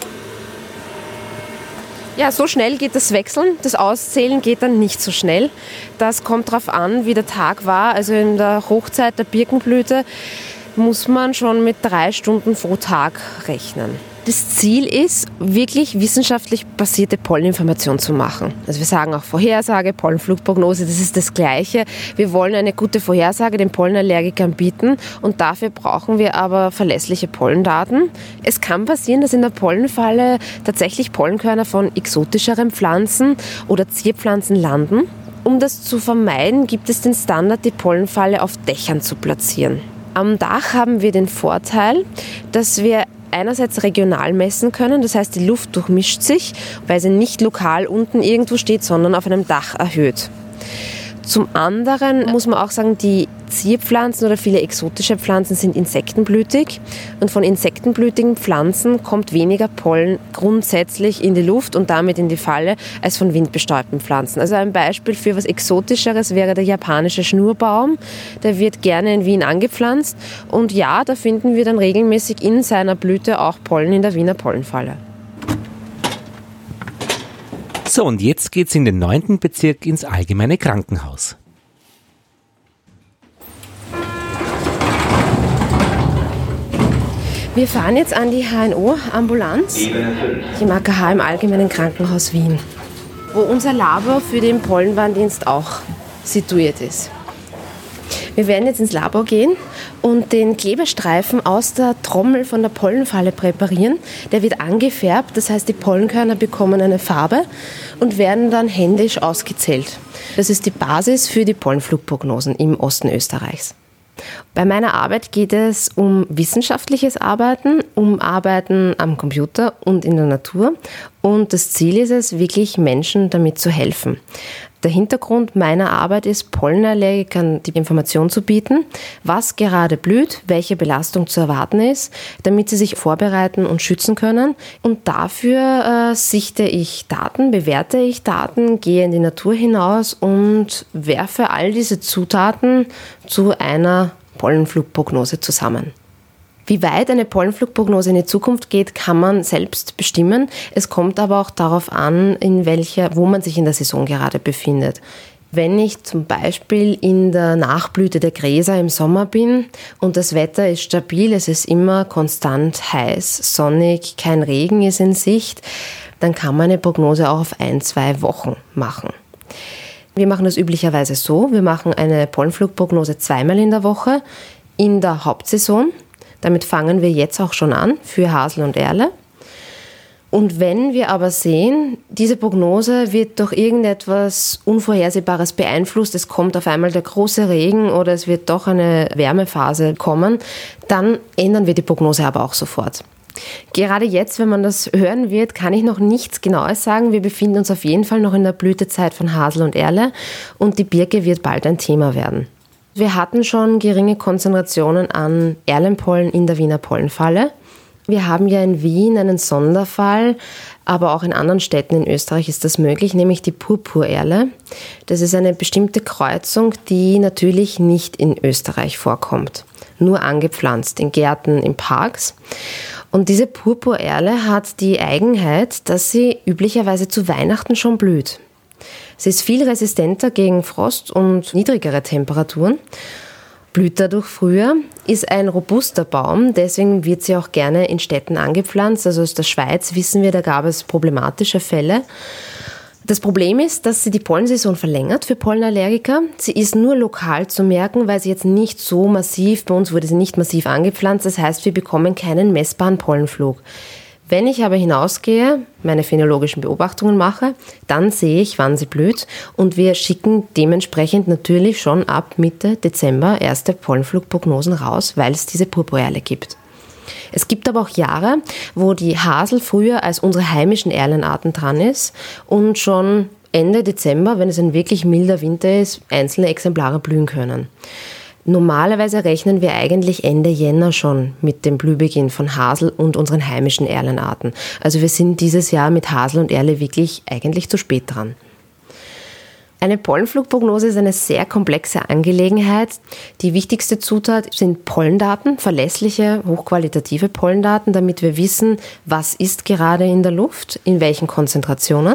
Ja, so schnell geht das Wechseln. Das Auszählen geht dann nicht so schnell. Das kommt darauf an, wie der Tag war. Also in der Hochzeit der Birkenblüte muss man schon mit drei Stunden pro Tag rechnen. Das Ziel ist, wirklich wissenschaftlich basierte Polleninformation zu machen. Also wir sagen auch Vorhersage, Pollenflugprognose, das ist das Gleiche. Wir wollen eine gute Vorhersage den Pollenallergikern bieten und dafür brauchen wir aber verlässliche Pollendaten. Es kann passieren, dass in der Pollenfalle tatsächlich Pollenkörner von exotischeren Pflanzen oder Zierpflanzen landen. Um das zu vermeiden, gibt es den Standard, die Pollenfalle auf Dächern zu platzieren. Am Dach haben wir den Vorteil, dass wir einerseits regional messen können, das heißt, die Luft durchmischt sich, weil sie nicht lokal unten irgendwo steht, sondern auf einem Dach erhöht. Zum anderen muss man auch sagen, die Zierpflanzen oder viele exotische Pflanzen sind insektenblütig und von insektenblütigen Pflanzen kommt weniger Pollen grundsätzlich in die Luft und damit in die Falle als von windbestäubten Pflanzen. Also ein Beispiel für was Exotischeres wäre der japanische Schnurbaum. Der wird gerne in Wien angepflanzt und ja, da finden wir dann regelmäßig in seiner Blüte auch Pollen in der Wiener Pollenfalle. So, und jetzt geht's in den neunten Bezirk ins Allgemeine Krankenhaus. Wir fahren jetzt an die H N O-Ambulanz im A K H im Allgemeinen Krankenhaus Wien, wo unser Labor für den Pollenwarndienst auch situiert ist. Wir werden jetzt ins Labor gehen und den Klebestreifen aus der Trommel von der Pollenfalle präparieren. Der wird angefärbt, das heißt, die Pollenkörner bekommen eine Farbe und werden dann händisch ausgezählt. Das ist die Basis für die Pollenflugprognosen im Osten Österreichs. Bei meiner Arbeit geht es um wissenschaftliches Arbeiten, um Arbeiten am Computer und in der Natur. Und das Ziel ist es, wirklich Menschen damit zu helfen. Der Hintergrund meiner Arbeit ist, Pollenallergikern die Information zu bieten, was gerade blüht, welche Belastung zu erwarten ist, damit sie sich vorbereiten und schützen können. Und dafür äh, sichte ich Daten, bewerte ich Daten, gehe in die Natur hinaus und werfe all diese Zutaten zu einer Pollenflugprognose zusammen. Wie weit eine Pollenflugprognose in die Zukunft geht, kann man selbst bestimmen. Es kommt aber auch darauf an, in welcher, wo man sich in der Saison gerade befindet. Wenn ich zum Beispiel in der Nachblüte der Gräser im Sommer bin und das Wetter ist stabil, es ist immer konstant heiß, sonnig, kein Regen ist in Sicht, dann kann man eine Prognose auch auf ein, zwei Wochen machen. Wir machen das üblicherweise so, wir machen eine Pollenflugprognose zweimal in der Woche in der Hauptsaison. Damit fangen wir jetzt auch schon an für Hasel und Erle. Und wenn wir aber sehen, diese Prognose wird durch irgendetwas Unvorhersehbares beeinflusst, es kommt auf einmal der große Regen oder es wird doch eine Wärmephase kommen, dann ändern wir die Prognose aber auch sofort. Gerade jetzt, wenn man das hören wird, kann ich noch nichts Genaues sagen. Wir befinden uns auf jeden Fall noch in der Blütezeit von Hasel und Erle und die Birke wird bald ein Thema werden. Wir hatten schon geringe Konzentrationen an Erlenpollen in der Wiener Pollenfalle. Wir haben ja in Wien einen Sonderfall, aber auch in anderen Städten in Österreich ist das möglich, nämlich die Purpurerle. Das ist eine bestimmte Kreuzung, die natürlich nicht in Österreich vorkommt, nur angepflanzt in Gärten, in Parks. Und diese Purpurerle hat die Eigenheit, dass sie üblicherweise zu Weihnachten schon blüht. Sie ist viel resistenter gegen Frost und niedrigere Temperaturen. Blüht dadurch früher, ist ein robuster Baum, deswegen wird sie auch gerne in Städten angepflanzt. Also aus der Schweiz wissen wir, da gab es problematische Fälle. Das Problem ist, dass sie die Pollensaison verlängert für Pollenallergiker. Sie ist nur lokal zu merken, weil sie jetzt nicht so massiv, bei uns wurde sie nicht massiv angepflanzt, das heißt, wir bekommen keinen messbaren Pollenflug. Wenn ich aber hinausgehe, meine phänologischen Beobachtungen mache, dann sehe ich, wann sie blüht und wir schicken dementsprechend natürlich schon ab Mitte Dezember erste Pollenflugprognosen raus, weil es diese Purpurerle gibt. Es gibt aber auch Jahre, wo die Hasel früher als unsere heimischen Erlenarten dran ist und schon Ende Dezember, wenn es ein wirklich milder Winter ist, einzelne Exemplare blühen können. Normalerweise rechnen wir eigentlich Ende Jänner schon mit dem Blühbeginn von Hasel und unseren heimischen Erlenarten. Also wir sind dieses Jahr mit Hasel und Erle wirklich eigentlich zu spät dran. Eine Pollenflugprognose ist eine sehr komplexe Angelegenheit. Die wichtigste Zutat sind Pollendaten, verlässliche, hochqualitative Pollendaten, damit wir wissen, was ist gerade in der Luft, in welchen Konzentrationen.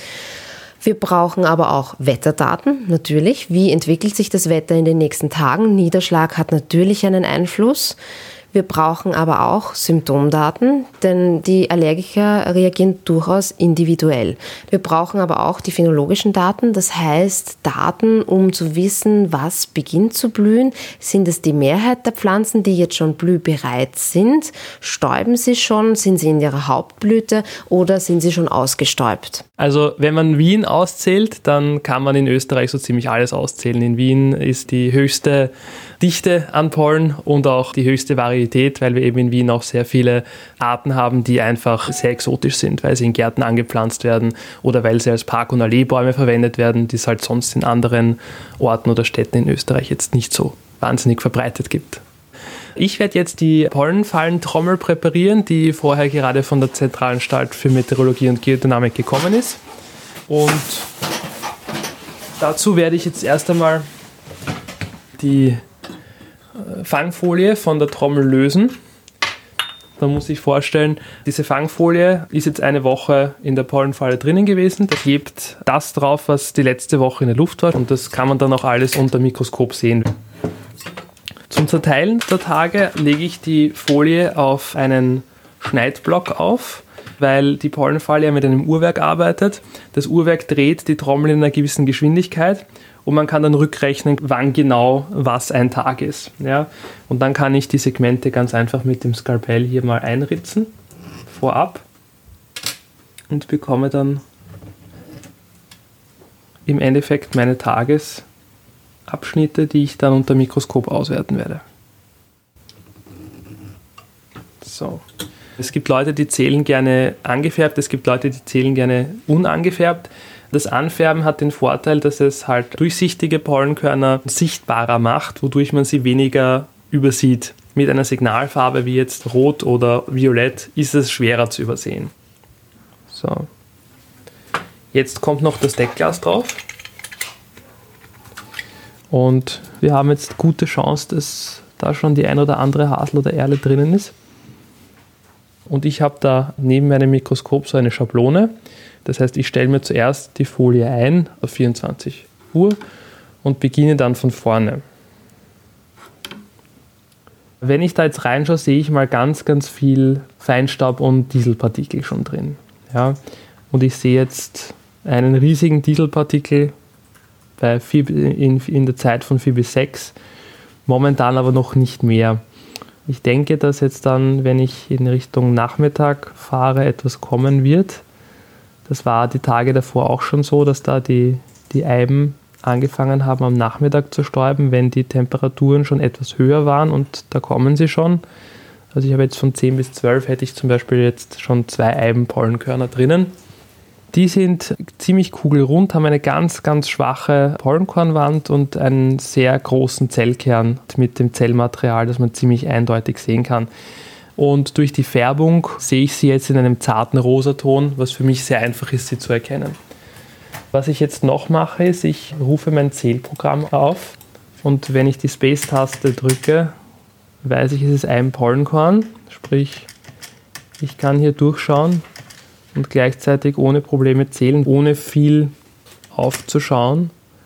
Wir brauchen aber auch Wetterdaten, natürlich. Wie entwickelt sich das Wetter in den nächsten Tagen? Niederschlag hat natürlich einen Einfluss. Wir brauchen aber auch Symptomdaten, denn die Allergiker reagieren durchaus individuell. Wir brauchen aber auch die phänologischen Daten, das heißt Daten, um zu wissen, was beginnt zu blühen. Sind es die Mehrheit der Pflanzen, die jetzt schon blühbereit sind? Stäuben sie schon? Sind sie in ihrer Hauptblüte oder sind sie schon ausgestäubt? Also wenn man Wien auszählt, dann kann man in Österreich so ziemlich alles auszählen. In Wien ist die höchste Dichte an Pollen und auch die höchste Varietät, weil wir eben in Wien auch sehr viele Arten haben, die einfach sehr exotisch sind, weil sie in Gärten angepflanzt werden oder weil sie als Park- und Alleebäume verwendet werden, die es halt sonst in anderen Orten oder Städten in Österreich jetzt nicht so wahnsinnig verbreitet gibt. Ich werde jetzt die Pollenfallentrommel präparieren, die vorher gerade von der Zentralanstalt für Meteorologie und Geodynamik gekommen ist. Und dazu werde ich jetzt erst einmal die Fangfolie von der Trommel lösen. Da muss ich vorstellen, diese Fangfolie ist jetzt eine Woche in der Pollenfalle drinnen gewesen. Da klebt das drauf, was die letzte Woche in der Luft war. Und das kann man dann auch alles unter dem Mikroskop sehen. Zum Zerteilen der Tage lege ich die Folie auf einen Schneidblock auf, weil die Pollenfalle ja mit einem Uhrwerk arbeitet. Das Uhrwerk dreht die Trommel in einer gewissen Geschwindigkeit und man kann dann rückrechnen, wann genau was ein Tag ist. Ja? Und dann kann ich die Segmente ganz einfach mit dem Skalpell hier mal einritzen, vorab, und bekomme dann im Endeffekt meine Tagesabschnitte, die ich dann unter Mikroskop auswerten werde. So. Es gibt Leute, die zählen gerne angefärbt, es gibt Leute, die zählen gerne unangefärbt. Das Anfärben hat den Vorteil, dass es halt durchsichtige Pollenkörner sichtbarer macht, wodurch man sie weniger übersieht. Mit einer Signalfarbe wie jetzt Rot oder Violett ist es schwerer zu übersehen. So. Jetzt kommt noch das Deckglas drauf. Und wir haben jetzt gute Chance, dass da schon die ein oder andere Hasel oder Erle drinnen ist. Und ich habe da neben meinem Mikroskop so eine Schablone. Das heißt, ich stelle mir zuerst die Folie ein auf vierundzwanzig Uhr und beginne dann von vorne. Wenn ich da jetzt reinschaue, sehe ich mal ganz, ganz viel Feinstaub und Dieselpartikel schon drin. Ja, und ich sehe jetzt einen riesigen Dieselpartikel bei vier, in, in der Zeit von vier bis sechs, momentan aber noch nicht mehr. Ich denke, dass jetzt dann, wenn ich in Richtung Nachmittag fahre, etwas kommen wird. Das war die Tage davor auch schon so, dass da die, die Eiben angefangen haben am Nachmittag zu stäuben, wenn die Temperaturen schon etwas höher waren, und da kommen sie schon. Also ich habe jetzt von zehn bis zwölf hätte ich zum Beispiel jetzt schon zwei Eibenpollenkörner drinnen. Die sind ziemlich kugelrund, haben eine ganz, ganz schwache Pollenkornwand und einen sehr großen Zellkern mit dem Zellmaterial, das man ziemlich eindeutig sehen kann. Und durch die Färbung sehe ich sie jetzt in einem zarten Rosaton, was für mich sehr einfach ist, sie zu erkennen. Was ich jetzt noch mache, ist, ich rufe mein Zählprogramm auf, und wenn ich die Space-Taste drücke, weiß ich, es ist ein Pollenkorn, sprich, ich kann hier durchschauen und gleichzeitig ohne Probleme zählen, ohne viel aufzuschauen.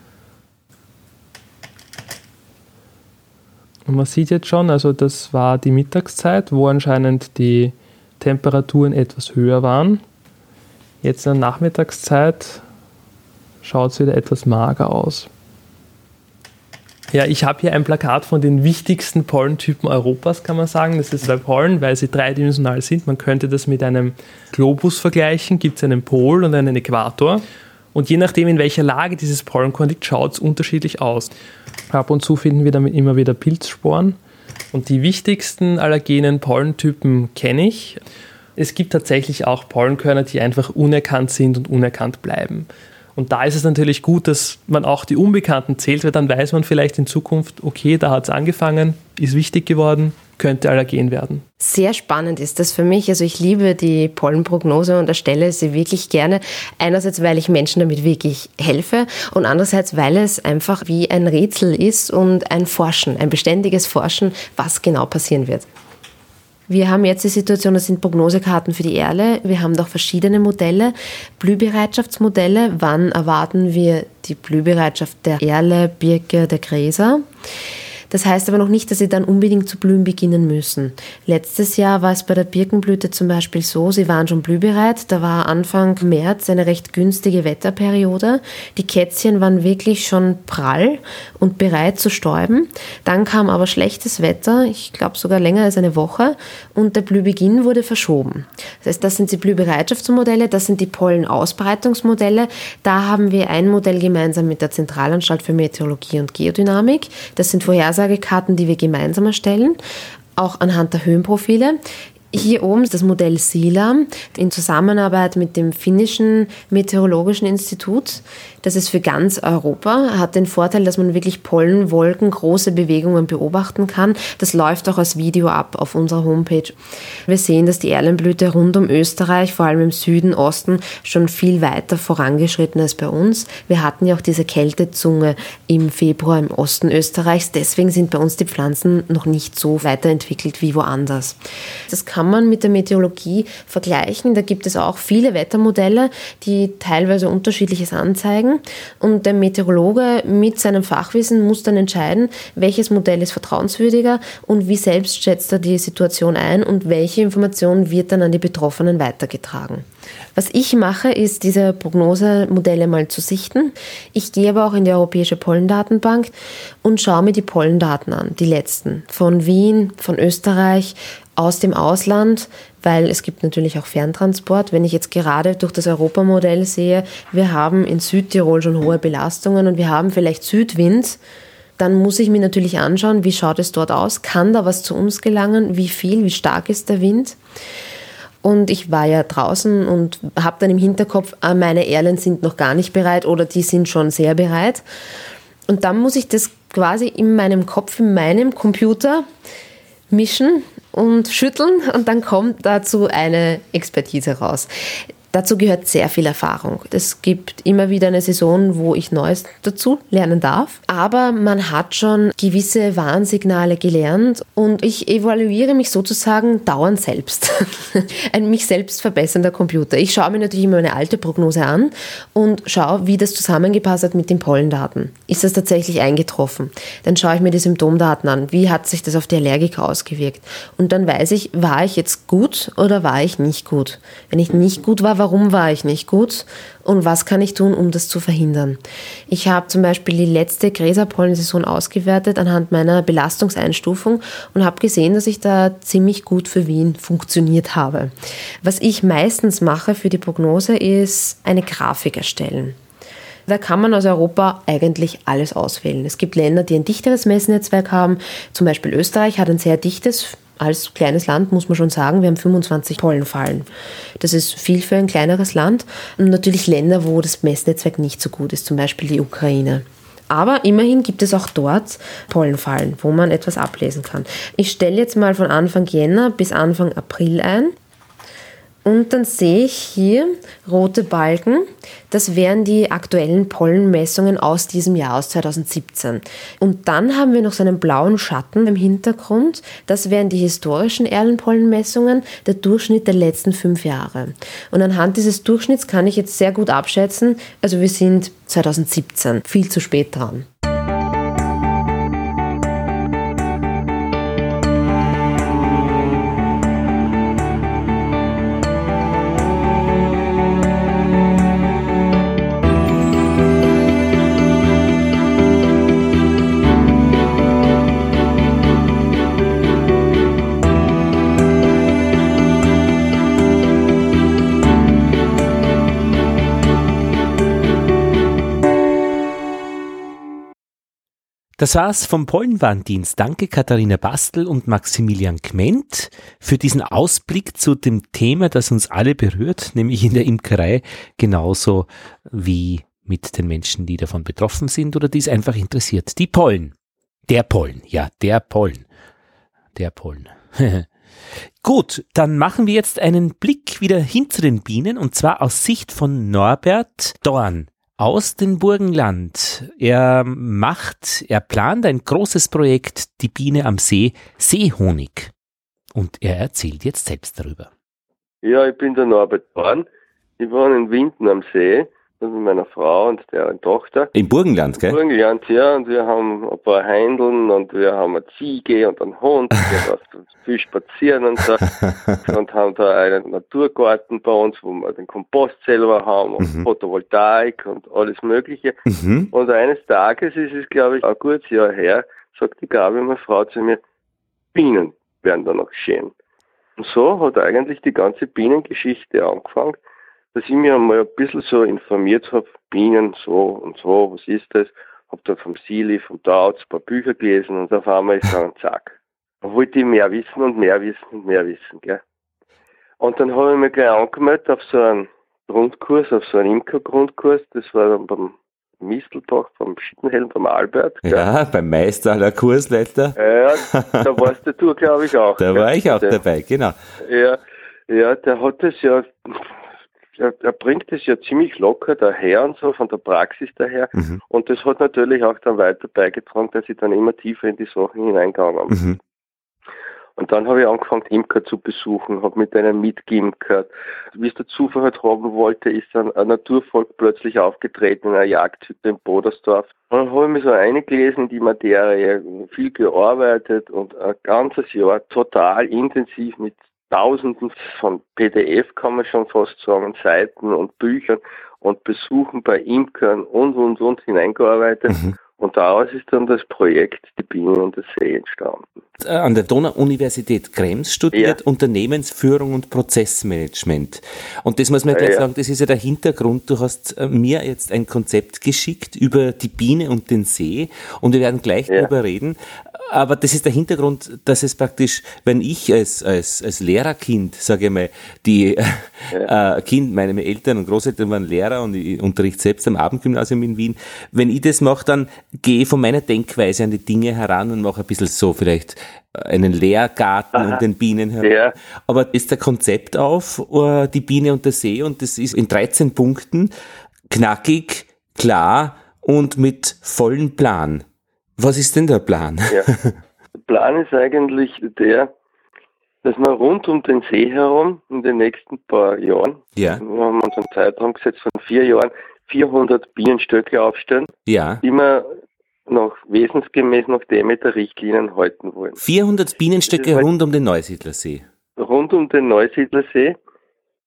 Und man sieht jetzt schon, also das war die Mittagszeit, wo anscheinend die Temperaturen etwas höher waren. Jetzt in der Nachmittagszeit schaut es wieder etwas mager aus. Ja, ich habe hier ein Plakat von den wichtigsten Pollentypen Europas, kann man sagen. Das ist bei Pollen, weil sie dreidimensional sind. Man könnte das mit einem Globus vergleichen. Gibt es einen Pol und einen Äquator. Und je nachdem, in welcher Lage dieses Pollenkorn liegt, schaut es unterschiedlich aus. Ab und zu finden wir damit immer wieder Pilzsporen. Und die wichtigsten allergenen Pollentypen kenne ich. Es gibt tatsächlich auch Pollenkörner, die einfach unerkannt sind und unerkannt bleiben. Und da ist es natürlich gut, dass man auch die Unbekannten zählt, weil dann weiß man vielleicht in Zukunft, okay, da hat es angefangen, ist wichtig geworden, könnte allergen werden. Sehr spannend ist das für mich. Also ich liebe die Pollenprognose und erstelle sie wirklich gerne. Einerseits, weil ich Menschen damit wirklich helfe, und andererseits, weil es einfach wie ein Rätsel ist und ein Forschen, ein beständiges Forschen, was genau passieren wird. Wir haben jetzt die Situation, das sind Prognosekarten für die Erle. Wir haben doch verschiedene Modelle, Blühbereitschaftsmodelle. Wann erwarten wir die Blühbereitschaft der Erle, Birke, der Gräser? Das heißt aber noch nicht, dass sie dann unbedingt zu blühen beginnen müssen. Letztes Jahr war es bei der Birkenblüte zum Beispiel so, sie waren schon blühbereit. Da war Anfang März eine recht günstige Wetterperiode. Die Kätzchen waren wirklich schon prall und bereit zu stäuben. Dann kam aber schlechtes Wetter, ich glaube sogar länger als eine Woche, und der Blühbeginn wurde verschoben. Das heißt, das sind die Blühbereitschaftsmodelle, das sind die Pollenausbreitungsmodelle. Da haben wir ein Modell gemeinsam mit der Zentralanstalt für Meteorologie und Geodynamik. Das sind Vorhersagekarten, die wir gemeinsam erstellen, auch anhand der Höhenprofile. Hier oben ist das Modell SILA in Zusammenarbeit mit dem finnischen Meteorologischen Institut. Das ist für ganz Europa, hat den Vorteil, dass man wirklich Pollenwolken, große Bewegungen beobachten kann. Das läuft auch als Video ab auf unserer Homepage. Wir sehen, dass die Erlenblüte rund um Österreich, vor allem im Süden, Osten, schon viel weiter vorangeschritten ist bei uns. Wir hatten ja auch diese Kältezunge im Februar im Osten Österreichs. Deswegen sind bei uns die Pflanzen noch nicht so weiterentwickelt wie woanders. Das kann man mit der Meteorologie vergleichen. Da gibt es auch viele Wettermodelle, die teilweise Unterschiedliches anzeigen. Und der Meteorologe mit seinem Fachwissen muss dann entscheiden, welches Modell ist vertrauenswürdiger und wie selbst schätzt er die Situation ein und welche Information wird dann an die Betroffenen weitergetragen. Was ich mache, ist, diese Prognosemodelle mal zu sichten. Ich gehe aber auch in die Europäische Pollendatenbank und schaue mir die Pollendaten an, die letzten, von Wien, von Österreich, aus dem Ausland, weil es gibt natürlich auch Ferntransport. Wenn ich jetzt gerade durch das Europamodell sehe, wir haben in Südtirol schon hohe Belastungen und wir haben vielleicht Südwind, dann muss ich mir natürlich anschauen, wie schaut es dort aus, kann da was zu uns gelangen, wie viel, wie stark ist der Wind. Und ich war ja draußen und habe dann im Hinterkopf, ah, meine Erlen sind noch gar nicht bereit oder die sind schon sehr bereit. Und dann muss ich das quasi in meinem Kopf, in meinem Computer mischen und schütteln und dann kommt dazu eine Expertise raus. Dazu gehört sehr viel Erfahrung. Es gibt immer wieder eine Saison, wo ich Neues dazu lernen darf. Aber man hat schon gewisse Warnsignale gelernt und ich evaluiere mich sozusagen dauernd selbst. Ein mich selbst verbessernder Computer. Ich schaue mir natürlich immer eine alte Prognose an und schaue, wie das zusammengepasst hat mit den Pollendaten. Ist das tatsächlich eingetroffen? Dann schaue ich mir die Symptomdaten an. Wie hat sich das auf die Allergiker ausgewirkt? Und dann weiß ich, war ich jetzt gut oder war ich nicht gut? Wenn ich nicht gut war, warum warum war ich nicht gut und was kann ich tun, um das zu verhindern. Ich habe zum Beispiel die letzte Gräserpollensaison ausgewertet anhand meiner Belastungseinstufung und habe gesehen, dass ich da ziemlich gut für Wien funktioniert habe. Was ich meistens mache für die Prognose ist eine Grafik erstellen. Da kann man aus Europa eigentlich alles auswählen. Es gibt Länder, die ein dichteres Messnetzwerk haben. Zum Beispiel Österreich hat ein sehr dichtes. Als kleines Land muss man schon sagen, wir haben fünfundzwanzig Pollenfallen. Das ist viel für ein kleineres Land. Und natürlich Länder, wo das Messnetzwerk nicht so gut ist, zum Beispiel die Ukraine. Aber immerhin gibt es auch dort Pollenfallen, wo man etwas ablesen kann. Ich stelle jetzt mal von Anfang Jänner bis Anfang April ein. Und dann sehe ich hier rote Balken. Das wären die aktuellen Pollenmessungen aus diesem Jahr, aus zweitausendsiebzehn. Und dann haben wir noch so einen blauen Schatten im Hintergrund. Das wären die historischen Erlenpollenmessungen, der Durchschnitt der letzten fünf Jahre. Und anhand dieses Durchschnitts kann ich jetzt sehr gut abschätzen, also wir sind zweitausendsiebzehn, viel zu spät dran. Das war's vom Pollenwarndienst. Danke Katharina Bastel und Maximilian Gment für diesen Ausblick zu dem Thema, das uns alle berührt, nämlich in der Imkerei, genauso wie mit den Menschen, die davon betroffen sind oder die es einfach interessiert. Die Pollen. Der Pollen, ja, der Pollen. Der Pollen. Gut, dann machen wir jetzt einen Blick wieder hin zu den Bienen und zwar aus Sicht von Norbert Dorn. Aus dem Burgenland. Er macht, er plant ein großes Projekt, die Biene am See, Seehonig. Und er erzählt jetzt selbst darüber. Ja, ich bin der Norbert Dorn. Ich wohne in Winden am See, mit meiner Frau und deren Tochter. Im Burgenland, gell? Im Burgenland, ja. Und wir haben ein paar Heindeln und wir haben eine Ziege und einen Hund. Wir gehen viel spazieren und so. Und haben da einen Naturgarten bei uns, wo wir den Kompost selber haben und mhm. Photovoltaik und alles Mögliche. Mhm. Und eines Tages, ist es glaube ich ein gutes Jahr her, sagt die Gabi, meine Frau, zu mir, Bienen werden da noch schön. Und so hat eigentlich die ganze Bienengeschichte angefangen, dass ich mich einmal ein bisschen so informiert habe, Bienen, so und so, was ist das? Hab da vom Sili, vom Dautz ein paar Bücher gelesen und auf einmal ist dann zack. Da wollte ich mehr wissen und mehr wissen und mehr wissen, gell. Und dann habe ich mich gleich angemeldet auf so einen Grundkurs, auf so einen Imker-Grundkurs, das war dann beim Mistelbach, beim Schittenhelm, beim Albert. Gell? Ja, beim Meister aller Kursleiter. Ja, da warst du, glaube ich, auch. Da gell? war ich auch der, dabei, genau. Ja, ja, der hat das ja... Er, er bringt es ja ziemlich locker daher und so, von der Praxis daher. Mhm. Und das hat natürlich auch dann weiter beigetragen, dass ich dann immer tiefer in die Sachen hineingegangen bin. Mhm. Und dann habe ich angefangen, Imker zu besuchen, habe mit denen mitgeimkert. Wie es der Zufall halt haben wollte, ist dann ein Naturvolk plötzlich aufgetreten in einer Jagdhütte in Bodersdorf. Und dann habe ich mich so eingelesen in die Materie, viel gearbeitet und ein ganzes Jahr total intensiv mit Tausenden von P D F, kann man schon fast sagen, Seiten und Büchern und Besuchen bei Imkern und, und, und hineingearbeitet. Mhm. Und daraus ist dann das Projekt Die Bienen und der See entstanden. An der Donau-Universität Krems studiert, ja. Unternehmensführung und Prozessmanagement. Und das muss man ja gleich ja. sagen, das ist ja der Hintergrund. Du hast mir jetzt ein Konzept geschickt über die Biene und den See und wir werden gleich ja. darüber reden. Aber das ist der Hintergrund, dass es praktisch, wenn ich als, als, als Lehrerkind, sage ich mal, die ja. äh, Kind, meine Eltern und Großeltern waren Lehrer und ich unterrichte selbst am Abendgymnasium in Wien. Wenn ich das mache, dann gehe ich von meiner Denkweise an die Dinge heran und mache ein bisschen so vielleicht einen Lehrgarten Aha. und den Bienen heran. Ja. Aber das ist der Konzept auf, die Biene und der See, und das ist in dreizehn Punkten knackig, klar und mit vollem Plan. Was ist denn der Plan? Ja. Der Plan ist eigentlich der, dass wir rund um den See herum in den nächsten paar Jahren, ja. wir haben uns einen Zeitraum gesetzt von vier Jahren, vierhundert Bienenstöcke aufstellen, ja. die wir noch wesensgemäß nach Demeter-Richtlinien halten wollen. vierhundert Bienenstöcke halt rund um den Neusiedlersee? Rund um den Neusiedlersee,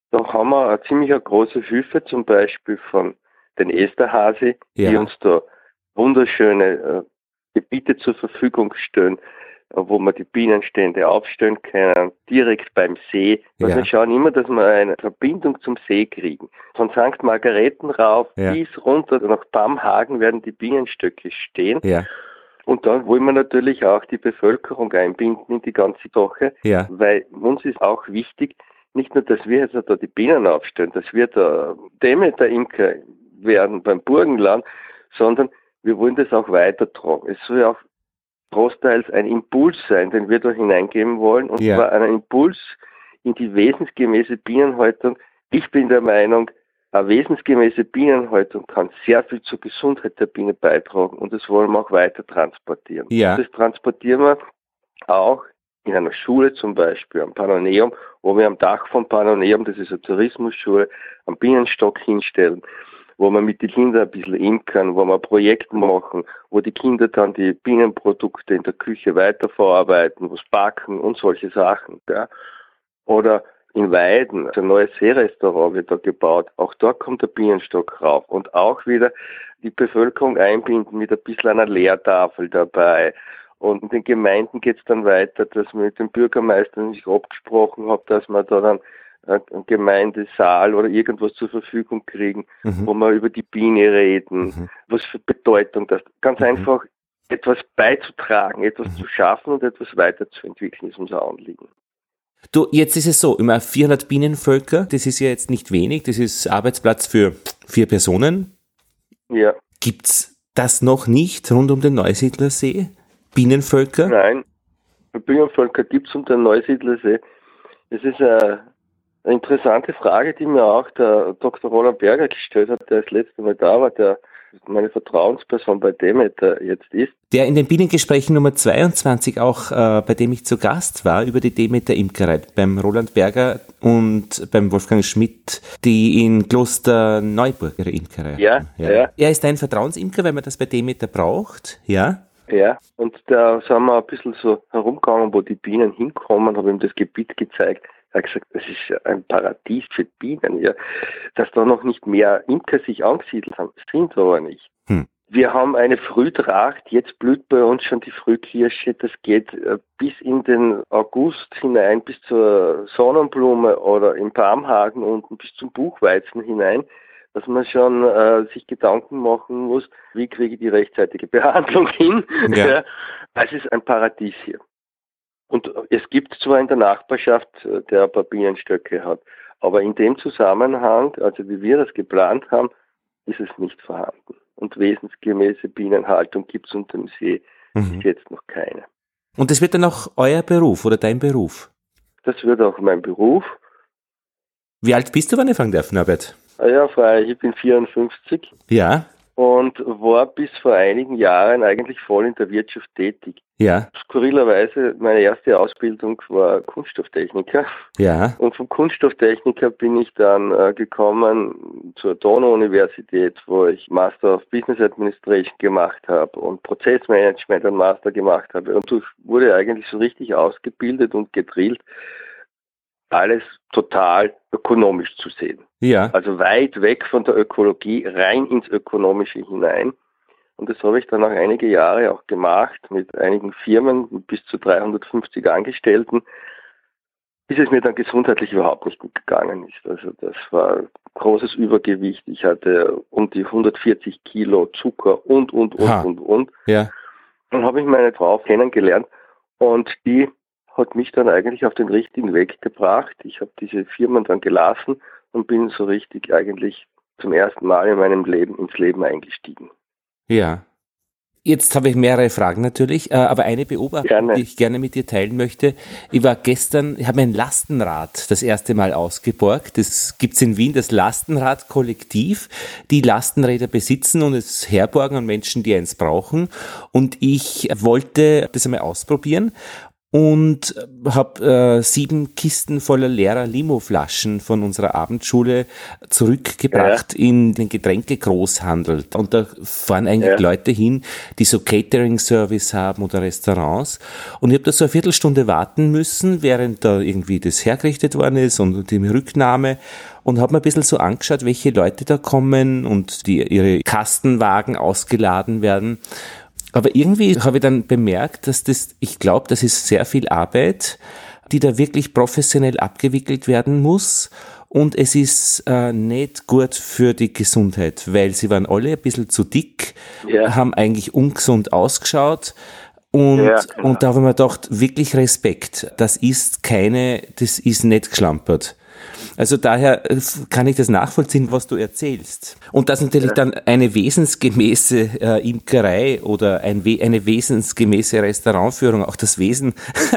Da haben wir eine ziemlich eine große Hilfe, zum Beispiel von den Esterhazy, Ja. die uns da wunderschöne äh, Gebiete zur Verfügung stellen, äh, wo wir die Bienenstände aufstellen können, direkt beim See. Also Ja. wir schauen immer, dass wir eine Verbindung zum See kriegen. Von Sankt Margareten rauf Ja. bis runter nach Bamhagen werden die Bienenstöcke stehen. Ja, Und da wollen wir natürlich auch die Bevölkerung einbinden in die ganze Sache, ja, weil uns ist auch wichtig, nicht nur, dass wir jetzt da die Bienen aufstellen, dass wir da Demeter-Imker werden beim Burgenland, sondern wir wollen das auch weitertragen. Es soll ja auch großteils ein Impuls sein, den wir da hineingeben wollen, und Ja. zwar ein Impuls in die wesensgemäße Bienenhaltung. Ich bin der Meinung, eine wesensgemäße Bienenhaltung kann sehr viel zur Gesundheit der Biene beitragen, und das wollen wir auch weiter transportieren. Ja. Das transportieren wir auch in einer Schule, zum Beispiel am Panoneum, wo wir am Dach vom Panoneum, das ist eine Tourismusschule, am Bienenstock hinstellen, wo wir mit den Kindern ein bisschen imkern, wo wir Projekte machen, wo die Kinder dann die Bienenprodukte in der Küche weiterverarbeiten, was backen und solche Sachen. Ja. Oder in Weiden, ein neues Seerestaurant wird da gebaut, auch dort kommt der Bienenstock rauf. Und auch wieder die Bevölkerung einbinden mit ein bisschen einer Lehrtafel dabei. Und in den Gemeinden geht es dann weiter, dass man mit dem Bürgermeister sich abgesprochen hat, dass man da dann einen Gemeindesaal oder irgendwas zur Verfügung kriegen, Mhm. wo wir über die Biene reden, Mhm. was für Bedeutung das. Ganz Mhm. einfach etwas beizutragen, etwas Mhm. zu schaffen und etwas weiterzuentwickeln, ist unser Anliegen. Du, jetzt ist es so, immer vierhundert Bienenvölker, das ist ja jetzt nicht wenig, das ist Arbeitsplatz für vier Personen. Ja, Gibt's das noch nicht rund um den Neusiedlersee? Bienenvölker? nein, Bienenvölker gibt es um den Neusiedlersee. Das ist eine, eine interessante Frage, die mir auch der Doktor Roland Berger gestellt hat, der das letzte Mal da war, der meine Vertrauensperson bei Demeter jetzt ist. Der in den Bienengesprächen Nummer zweiundzwanzig auch, äh, bei dem ich zu Gast war, über die Demeter Imkerei, beim Roland Berger und beim Wolfgang Schmidt, die in Klosterneuburg ihre Imkerei Ja, haben. ja. Er ist ein Vertrauensimker, weil man das bei Demeter braucht, ja? Ja, und da sind wir ein bisschen so herumgegangen, wo die Bienen hinkommen, habe ihm das Gebiet gezeigt. Er hat gesagt, das ist ja ein Paradies für Bienen, ja. Dass da noch nicht mehr Imker sich angesiedelt haben, sind aber nicht. Hm. Wir haben eine Frühtracht, jetzt blüht bei uns schon die Frühkirsche, das geht äh, bis in den August hinein, bis zur Sonnenblume oder im Bamhagen unten bis zum Buchweizen hinein, dass man schon äh, sich Gedanken machen muss, wie kriege ich die rechtzeitige Behandlung hin. Ja. Ja. Es ist ein Paradies hier. Und es gibt zwar in der Nachbarschaft, äh, der ein paar Bienenstöcke hat, aber in dem Zusammenhang, also wie wir das geplant haben, ist es nicht vorhanden. Und wesensgemäße Bienenhaltung gibt es unter dem See Mhm. bis jetzt noch keine. Und das wird dann auch euer Beruf oder dein Beruf? Das wird auch mein Beruf. Wie alt bist du, wenn ich fragen darf, Norbert? Ah ja, freilich, ich bin vierundfünfzig Ja, und war bis vor einigen Jahren eigentlich voll in der Wirtschaft tätig. ja, Skurrilerweise, meine erste Ausbildung war Kunststofftechniker. ja, Und vom Kunststofftechniker bin ich dann äh, gekommen zur Donau-Universität, wo ich Master of Business Administration gemacht habe und Prozessmanagement einen Master gemacht habe. Und ich wurde eigentlich so richtig ausgebildet und gedrillt, alles total ökonomisch zu sehen. ja. Also weit weg von der Ökologie, rein ins Ökonomische hinein. Und das habe ich dann auch einige Jahre auch gemacht mit einigen Firmen mit bis zu dreihundertfünfzig Angestellten, bis es mir dann gesundheitlich überhaupt nicht gut gegangen ist. Also das war großes Übergewicht. Ich hatte um die hundertvierzig Kilo Zucker und, und, und, Ha. und, und. Ja, Dann habe ich meine Frau kennengelernt und die hat mich dann eigentlich auf den richtigen Weg gebracht. Ich habe diese Firmen dann gelassen und bin so richtig eigentlich zum ersten Mal in meinem Leben ins Leben eingestiegen. ja. Jetzt habe ich mehrere Fragen natürlich, äh, aber eine Beobachtung, Gerne. die ich gerne mit dir teilen möchte. Ich war gestern, ich habe mein Lastenrad das erste Mal ausgeborgt. Das gibt's in Wien, das Lastenrad-Kollektiv, die Lastenräder besitzen und es herborgen an Menschen, die eins brauchen. Und ich wollte das einmal ausprobieren. und habe äh, sieben Kisten voller leerer Limo-Flaschen von unserer Abendschule zurückgebracht ja. in den Getränkegroßhandel. Und da fahren eigentlich ja. Leute hin, die so Catering-Service haben oder Restaurants. Und ich habe da so eine Viertelstunde warten müssen, während da irgendwie das hergerichtet worden ist und die Rücknahme. Und habe mir ein bisschen so angeschaut, welche Leute da kommen und die ihre Kastenwagen ausgeladen werden. Aber irgendwie habe ich dann bemerkt, dass das, ich glaube, das ist sehr viel Arbeit, die da wirklich professionell abgewickelt werden muss. Und es ist äh, nicht gut für die Gesundheit, weil sie waren alle ein bisschen zu dick, ja. haben eigentlich ungesund ausgeschaut. Und, ja, genau. und da habe ich mir gedacht, wirklich Respekt. Das ist keine, das ist nicht geschlampert. Also daher kann ich das nachvollziehen, was du erzählst. Und dass natürlich ja. dann eine wesensgemäße äh, Imkerei oder ein We- eine wesensgemäße Restaurantführung auch das Wesen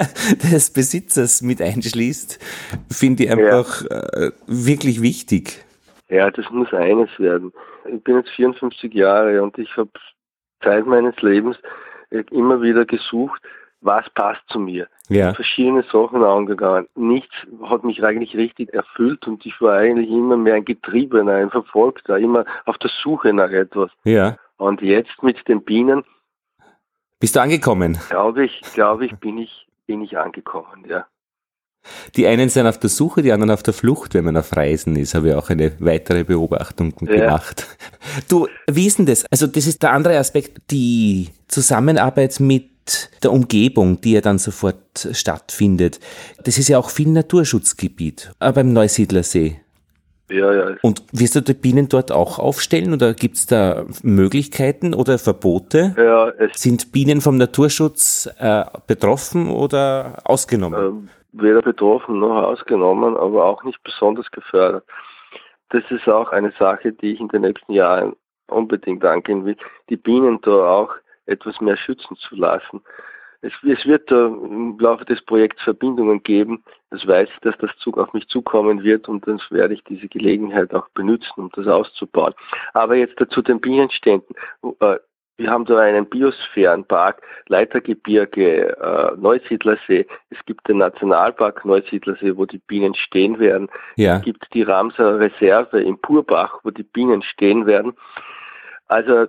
des Besitzers mit einschließt, finde ich einfach ja. äh, wirklich wichtig. Ja, das muss eines werden. Ich bin jetzt vierundfünfzig Jahre und ich habe Zeit meines Lebens immer wieder gesucht, was passt zu mir. Ja. Ich habe verschiedene Sachen angegangen. Nichts hat mich eigentlich richtig erfüllt und ich war eigentlich immer mehr ein Getriebener, ein Verfolgter, immer auf der Suche nach etwas. Ja. Und jetzt mit den Bienen. Bist du angekommen? Glaube ich, glaube ich, bin ich, bin ich angekommen, ja. Die einen sind auf der Suche, die anderen auf der Flucht, wenn man auf Reisen ist, habe ich auch eine weitere Beobachtung ja. gemacht. Du, wie ist denn das? Also das ist der andere Aspekt, die Zusammenarbeit mit der Umgebung, die ja dann sofort stattfindet. Das ist ja auch viel Naturschutzgebiet, aber im Neusiedlersee. Ja, ja. Und wirst du die Bienen dort auch aufstellen oder gibt es da Möglichkeiten oder Verbote? Ja, es Sind Bienen vom Naturschutz äh, betroffen oder ausgenommen? Ähm, weder betroffen noch ausgenommen, aber auch nicht besonders gefördert. Das ist auch eine Sache, die ich in den nächsten Jahren unbedingt angehen will, die Bienen da auch etwas mehr schützen zu lassen. Es, es wird da im Laufe des Projekts Verbindungen geben. Das weiß ich, dass das Zug auf mich zukommen wird und dann werde ich diese Gelegenheit auch benutzen, um das auszubauen. Aber jetzt dazu den Bienenständen. Wir haben da einen Biosphärenpark, Leitergebirge, äh, Neusiedlersee. Es gibt den Nationalpark Neusiedlersee, wo die Bienen stehen werden. Ja. Es gibt die Ramser Reserve im Purbach, wo die Bienen stehen werden. Also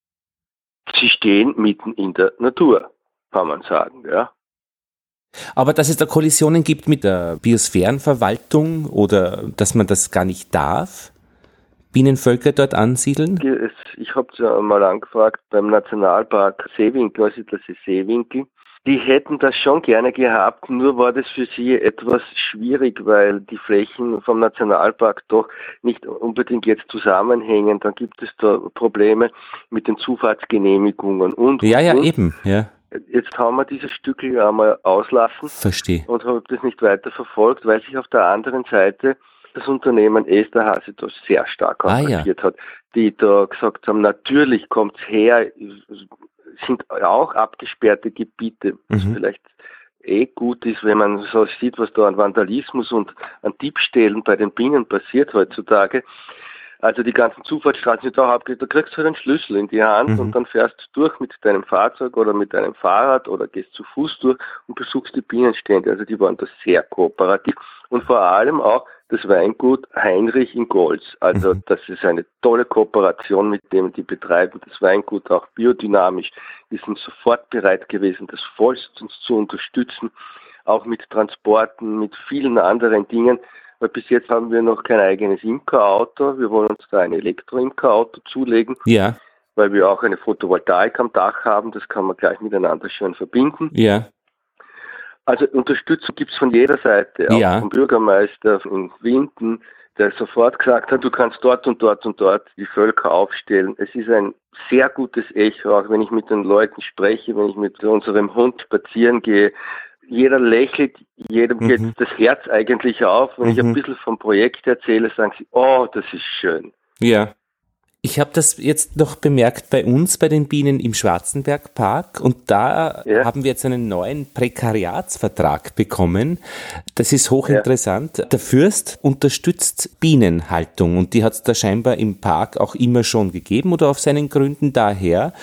sie stehen mitten in der Natur, kann man sagen, ja. Aber dass es da Kollisionen gibt mit der Biosphärenverwaltung oder dass man das gar nicht darf, Bienenvölker dort ansiedeln? Ich habe ja mal angefragt beim Nationalpark Seewinkel, Neusiedlersee Seewinkel. Die hätten das schon gerne gehabt, nur war das für sie etwas schwierig, weil die Flächen vom Nationalpark doch nicht unbedingt jetzt zusammenhängen. Dann gibt es da Probleme mit den Zufahrtsgenehmigungen und Ja, ja, und. eben, ja. Jetzt haben wir dieses Stückel einmal auslassen. Verstehe. Und habe das nicht weiter verfolgt, weil sich auf der anderen Seite das Unternehmen Esterhazy da sehr stark engagiert ah, ja. hat, die da gesagt haben, natürlich kommt's her, sind auch abgesperrte Gebiete, was mhm. vielleicht eh gut ist, wenn man so sieht, was da an Vandalismus und an Diebstählen bei den Bienen passiert heutzutage. Also die ganzen Zufahrtsstraßen sind auch abgelegt, da kriegst du halt einen Schlüssel in die Hand mhm. und dann fährst du durch mit deinem Fahrzeug oder mit deinem Fahrrad oder gehst zu Fuß durch und besuchst die Bienenstände. Also die waren da sehr kooperativ und vor allem auch das Weingut Heinrich in Golz. Also mhm. das ist eine tolle Kooperation mit dem, die betreiben das Weingut auch biodynamisch. Die sind sofort bereit gewesen, das vollstens zu unterstützen, auch mit Transporten, mit vielen anderen Dingen. Weil bis jetzt haben wir noch kein eigenes Imkerauto. Wir wollen uns da ein Elektro-Imkerauto zulegen, ja. weil wir auch eine Photovoltaik am Dach haben. Das kann man gleich miteinander schön verbinden. Ja. Also Unterstützung gibt es von jeder Seite, auch ja. vom Bürgermeister in Winden, der sofort gesagt hat, du kannst dort und dort und dort die Völker aufstellen. Es ist ein sehr gutes Echo, auch wenn ich mit den Leuten spreche, wenn ich mit unserem Hund spazieren gehe. Jeder lächelt, jedem geht mhm. das Herz eigentlich auf. Wenn mhm. ich ein bisschen vom Projekt erzähle, sagen sie, oh, das ist schön. Ja. Ich habe das jetzt noch bemerkt bei uns, bei den Bienen im Schwarzenbergpark und da ja. haben wir jetzt einen neuen Prekariatsvertrag bekommen. Das ist hochinteressant. Ja. Der Fürst unterstützt Bienenhaltung und die hat es da scheinbar im Park auch immer schon gegeben oder auf seinen Gründen daher.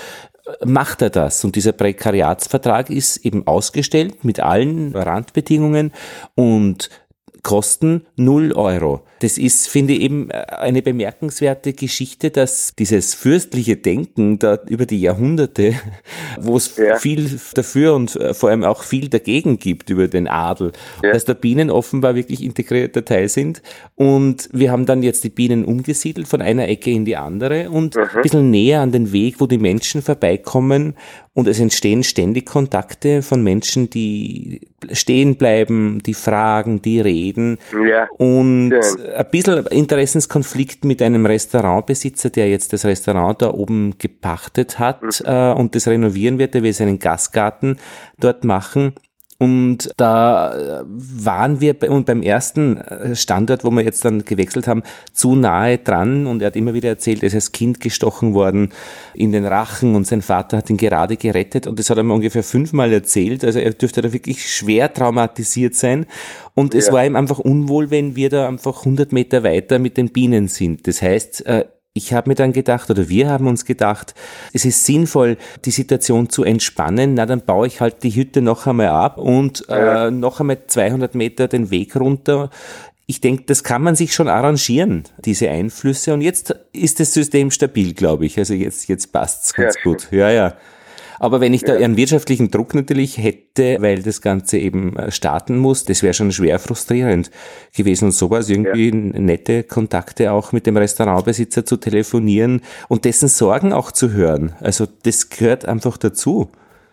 macht er das. Und dieser Prekariatsvertrag ist eben ausgestellt mit allen Randbedingungen und kosten null Euro. Das ist, finde ich, eben eine bemerkenswerte Geschichte, dass dieses fürstliche Denken da über die Jahrhunderte, wo es ja. viel dafür und vor allem auch viel dagegen gibt über den Adel, ja. dass da Bienen offenbar wirklich integrierter Teil sind. Und wir haben dann jetzt die Bienen umgesiedelt von einer Ecke in die andere und mhm. ein bisschen näher an den Weg, wo die Menschen vorbeikommen. Und es entstehen ständig Kontakte von Menschen, die stehen bleiben, die fragen, die reden. Ja. Und ja. ein bisschen Interessenskonflikt mit einem Restaurantbesitzer, der jetzt das Restaurant da oben gepachtet hat mhm. äh, und das renovieren wird. Der will seinen Gastgarten dort machen. Und da waren wir bei, und beim ersten Standort, wo wir jetzt dann gewechselt haben, zu nahe dran, und er hat immer wieder erzählt, er ist als Kind gestochen worden in den Rachen und sein Vater hat ihn gerade gerettet, und das hat er mir ungefähr fünfmal erzählt. Also er dürfte da wirklich schwer traumatisiert sein, und ja. es war ihm einfach unwohl, wenn wir da einfach hundert Meter weiter mit den Bienen sind. Das heißt, ich habe mir dann gedacht, oder wir haben uns gedacht, es ist sinnvoll, die Situation zu entspannen. Na, dann baue ich halt die Hütte noch einmal ab und ja. äh, noch einmal zweihundert Meter den Weg runter. Ich denke, das kann man sich schon arrangieren, diese Einflüsse. Und jetzt ist das System stabil, glaube ich. Also jetzt, jetzt passt's ganz ja. gut. Ja, ja. Aber wenn ich da einen wirtschaftlichen Druck natürlich hätte, weil das Ganze eben starten muss, das wäre schon schwer frustrierend gewesen. Und sowas, irgendwie ja. nette Kontakte auch mit dem Restaurantbesitzer zu telefonieren und dessen Sorgen auch zu hören. Also das gehört einfach dazu.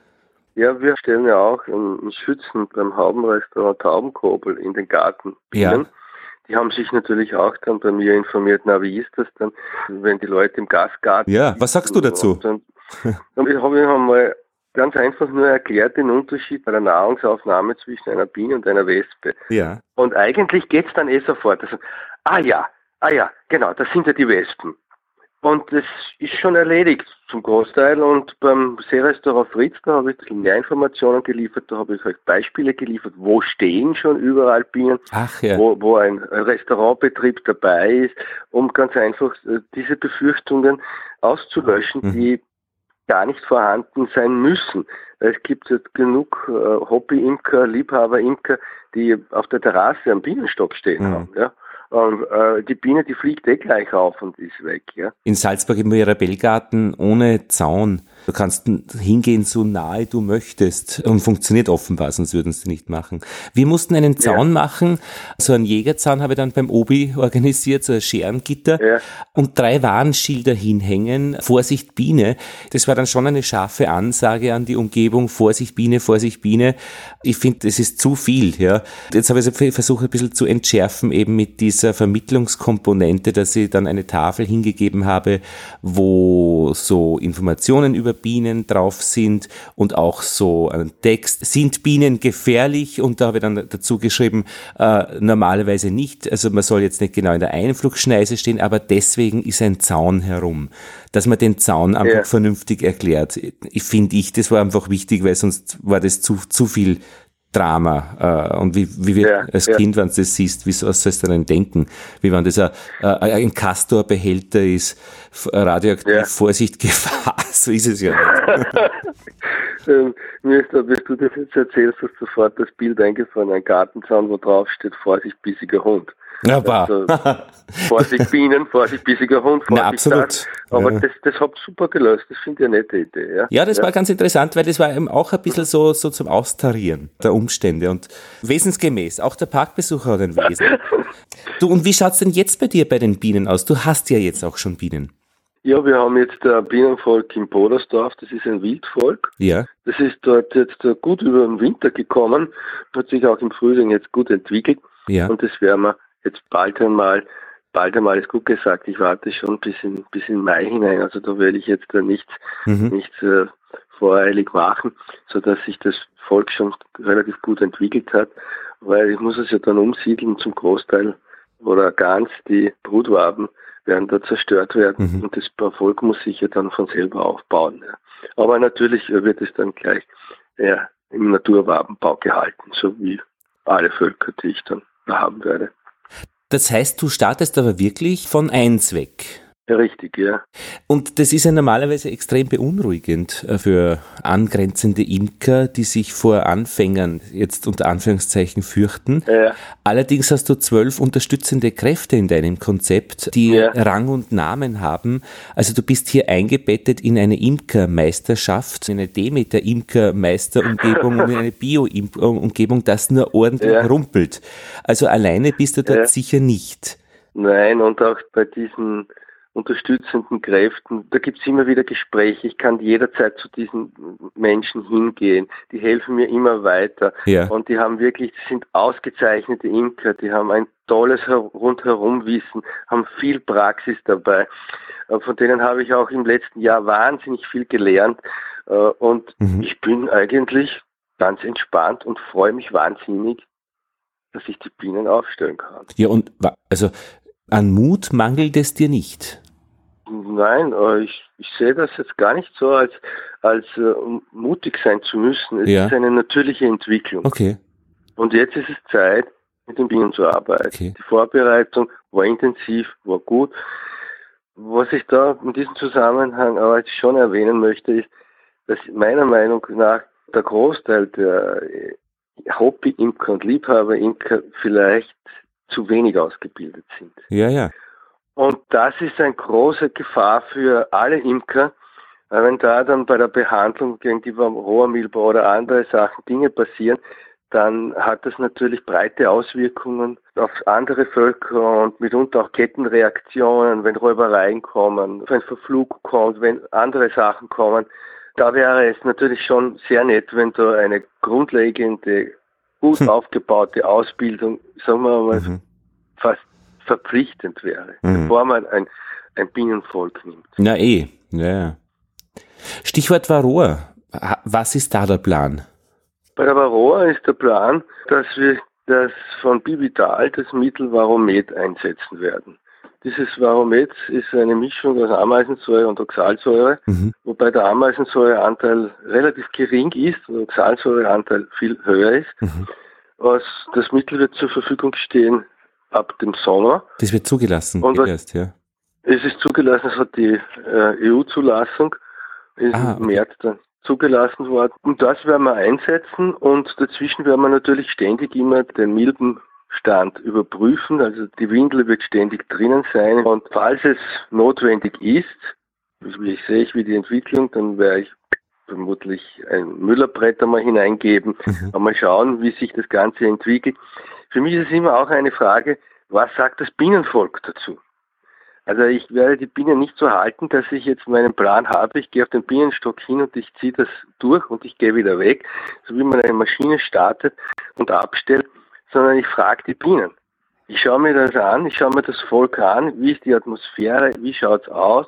Ja, wir stellen ja auch einen Schützen beim Haubenrestaurant Taubenkobel in den Garten. Ja. Die haben sich natürlich auch dann bei mir informiert, na, wie ist das dann, wenn die Leute im Gastgarten... Ja, was sagst du dazu? Und ich habe ihnen mal ganz einfach nur erklärt den Unterschied bei der Nahrungsaufnahme zwischen einer Biene und einer Wespe. Ja. Und eigentlich geht's dann eh sofort. Also, ah ja, ah ja, genau, das sind ja die Wespen. Und das ist schon erledigt zum Großteil. Und beim Seerestaurant Fritz, da habe ich ein bisschen mehr Informationen geliefert, da habe ich euch Beispiele geliefert, wo stehen schon überall Bienen, Ach, ja. wo, wo ein Restaurantbetrieb dabei ist, um ganz einfach diese Befürchtungen auszulöschen, mhm. die gar nicht vorhanden sein müssen. Es gibt jetzt genug äh, Hobby-Imker, Liebhaber-Imker, die auf der Terrasse am Bienenstock stehen mhm. haben. Ja? Und äh, die Biene, die fliegt eh gleich auf und ist weg. Ja? In Salzburg im Mirabellgarten ohne Zaun. Du kannst hingehen, so nahe du möchtest. Und funktioniert offenbar, sonst würden sie nicht machen. Wir mussten einen Zaun ja. machen. So einen Jägerzaun habe ich dann beim Obi organisiert, so ein Scherengitter. Ja. Und drei Warnschilder hinhängen. Vorsicht Biene. Das war dann schon eine scharfe Ansage an die Umgebung. Vorsicht Biene, Vorsicht Biene. Ich finde, das ist zu viel. Ja. Jetzt habe ich versucht, ein bisschen zu entschärfen, eben mit dieser Vermittlungskomponente, dass ich dann eine Tafel hingegeben habe, wo so Informationen über Bienen drauf sind und auch so ein Text, sind Bienen gefährlich? Und da habe ich dann dazu geschrieben, äh, normalerweise nicht, also man soll jetzt nicht genau in der Einflugschneise stehen, aber deswegen ist ein Zaun herum, dass man den Zaun einfach ja. vernünftig erklärt. Ich finde ich, das war einfach wichtig, weil sonst war das zu, zu viel Drama. Äh, und wie, wie wir ja, als ja. Kind, wenn du das siehst, wie was sollst du denn denken? Wie wenn das ein, ein Castor-Behälter ist, radioaktiv, ja. Vorsicht, Gefahr, so ist es ja nicht. ähm, mir ist, bis du das jetzt erzählst, hast sofort das Bild eingefallen, ein Gartenzaun, wo drauf steht, Vorsicht, bissiger Hund. Ja, also, Vorsicht Bienen, Vorsicht bissiger Hund, Vorsicht. Na, absolut. Das. Aber ja. das, das habt ihr super gelöst, das finde ich eine nette Idee. Ja, ja das ja. war ganz interessant, weil das war eben auch ein bisschen so, so zum Austarieren der Umstände und wesensgemäß. Auch der Parkbesucher hat ein Wesen. Du, und wie schaut's denn jetzt bei dir bei den Bienen aus? Du hast ja jetzt auch schon Bienen. Ja, wir haben jetzt ein Bienenvolk in Bodersdorf, das ist ein Wildvolk. Ja. Das ist dort jetzt gut über den Winter gekommen, hat sich auch im Frühling jetzt gut entwickelt. Ja. Und das werden wir jetzt bald einmal, bald einmal ist gut gesagt, ich warte schon bis in, bis in Mai hinein, also da werde ich jetzt nichts, mhm. nichts äh, voreilig machen, sodass sich das Volk schon relativ gut entwickelt hat, weil ich muss es ja dann umsiedeln zum Großteil oder ganz die Brutwaben werden da zerstört werden mhm. und das Volk muss sich ja dann von selber aufbauen. Ja. Aber natürlich wird es dann gleich ja, im Naturwabenbau gehalten, so wie alle Völker, die ich dann haben werde. Das heißt, du startest aber wirklich von eins weg. Ja, richtig, ja. Und das ist ja normalerweise extrem beunruhigend für angrenzende Imker, die sich vor Anfängern jetzt unter Anführungszeichen fürchten. Ja. Allerdings hast du zwölf unterstützende Kräfte in deinem Konzept, die Ja. Rang und Namen haben. Also du bist hier eingebettet in eine Imkermeisterschaft, in eine Demeter-Imkermeisterumgebung und in eine Bio-Umgebung, das nur ordentlich Ja. rumpelt. Also alleine bist du dort Ja. sicher nicht. Nein, und auch bei diesen unterstützenden Kräften, da gibt's immer wieder Gespräche. Ich kann jederzeit zu diesen Menschen hingehen. Die helfen mir immer weiter. Ja. Und die haben wirklich, die sind ausgezeichnete Imker, die haben ein tolles Rundherumwissen, haben viel Praxis dabei. Von denen habe ich auch im letzten Jahr wahnsinnig viel gelernt. Und Mhm. ich bin eigentlich ganz entspannt und freue mich wahnsinnig, dass ich die Bienen aufstellen kann. Ja, und wa- also an Mut mangelt es dir nicht. Nein, äh, ich, ich sehe das jetzt gar nicht so, als, als äh, mutig sein zu müssen. Es Ja. ist eine natürliche Entwicklung. Okay, Und jetzt ist es Zeit, mit den Bienen zu arbeiten. Okay. Die Vorbereitung war intensiv, war gut. Was ich da in diesem Zusammenhang aber jetzt schon erwähnen möchte, ist, dass meiner Meinung nach der Großteil der äh, Hobby-Imker und Liebhaber-Imker vielleicht zu wenig ausgebildet sind. ja, ja. Und das ist eine große Gefahr für alle Imker, weil wenn da dann bei der Behandlung gegen die Varroa-Milbe oder andere Sachen Dinge passieren, dann hat das natürlich breite Auswirkungen auf andere Völker und mitunter auch Kettenreaktionen, wenn Räubereien kommen, wenn Verflug kommt, wenn andere Sachen kommen. Da wäre es natürlich schon sehr nett, wenn da eine grundlegende, gut Hm. aufgebaute Ausbildung, sagen wir mal, Mhm. fast verpflichtend wäre, Mhm. bevor man ein, ein Bienenvolk nimmt. Na eh, ja, ja. Stichwort Varroa. Ha- Was ist da der Plan? Bei der Varroa ist der Plan, dass wir das von Bivital, das Mittel Varomet, einsetzen werden. Dieses Varomet ist eine Mischung aus Ameisensäure und Oxalsäure, Mhm. wobei der Ameisensäureanteil relativ gering ist und der Oxalsäureanteil viel höher ist. Mhm. Was, das Mittel wird zur Verfügung stehen ab dem Sommer. Das wird zugelassen Und was- erst, ja. Es ist zugelassen, es hat die äh, E U-Zulassung, ist Ah, im okay. März dann zugelassen worden. Und das werden wir einsetzen und dazwischen werden wir natürlich ständig immer den Milbenstand überprüfen. Also die Windel wird ständig drinnen sein und falls es notwendig ist, wie ich sehe ich wie die Entwicklung, dann werde ich vermutlich ein Müllerbrett einmal hineingeben, Mhm. einmal schauen, wie sich das Ganze entwickelt. Für mich ist es immer auch eine Frage, was sagt das Bienenvolk dazu? Also ich werde die Bienen nicht so halten, dass ich jetzt meinen Plan habe, ich gehe auf den Bienenstock hin und ich ziehe das durch und ich gehe wieder weg, so wie man eine Maschine startet und abstellt, sondern ich frage die Bienen. Ich schaue mir das an, ich schaue mir das Volk an, wie ist die Atmosphäre, wie schaut es aus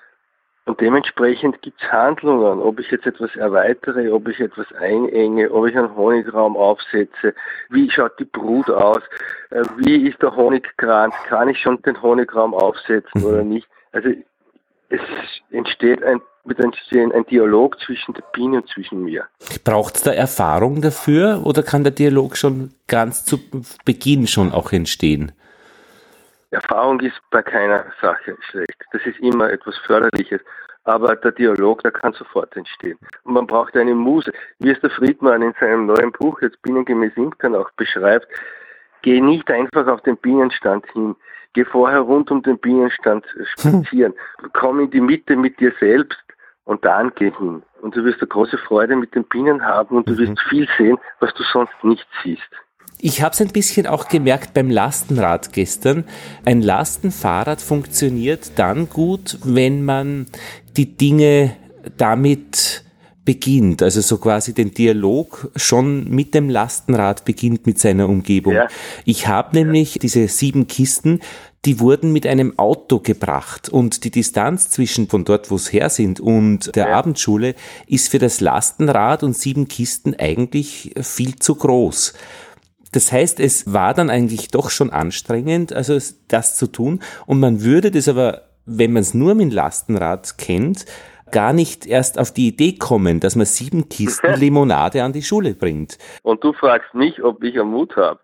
und dementsprechend gibt es Handlungen, ob ich jetzt etwas erweitere, ob ich etwas einenge, ob ich einen Honigraum aufsetze, wie schaut die Brut aus, äh, wie ist der Honigkranz, kann ich schon den Honigraum aufsetzen oder nicht. Also es entsteht ein, wird entstehen ein Dialog zwischen der Biene und zwischen mir. Braucht es da Erfahrung dafür oder kann der Dialog schon ganz zu Beginn schon auch entstehen? Erfahrung ist bei keiner Sache schlecht. Das ist immer etwas Förderliches. Aber der Dialog, der kann sofort entstehen. Und man braucht eine Muse. Wie es der Friedmann in seinem neuen Buch, jetzt Bienengemäß Imkern, auch beschreibt, geh nicht einfach auf den Bienenstand hin. Geh vorher rund um den Bienenstand spazieren. Komm in die Mitte mit dir selbst und dann geh hin. Und du wirst eine große Freude mit den Bienen haben und du wirst viel sehen, was du sonst nicht siehst. Ich habe es ein bisschen auch gemerkt beim Lastenrad gestern. Ein Lastenfahrrad funktioniert dann gut, wenn man die Dinge damit beginnt, also so quasi den Dialog schon mit dem Lastenrad beginnt mit seiner Umgebung. Ja. Ich habe nämlich diese sieben Kisten, die wurden mit einem Auto gebracht und die Distanz zwischen von dort, wo es her sind und der Ja. Abendschule ist für das Lastenrad und sieben Kisten eigentlich viel zu groß. Das heißt, es war dann eigentlich doch schon anstrengend, also es- das zu tun. Und man würde das aber, wenn man es nur mit dem Lastenrad kennt, gar nicht erst auf die Idee kommen, dass man sieben Kisten Limonade an die Schule bringt. Und du fragst mich, ob ich einen Mut habe.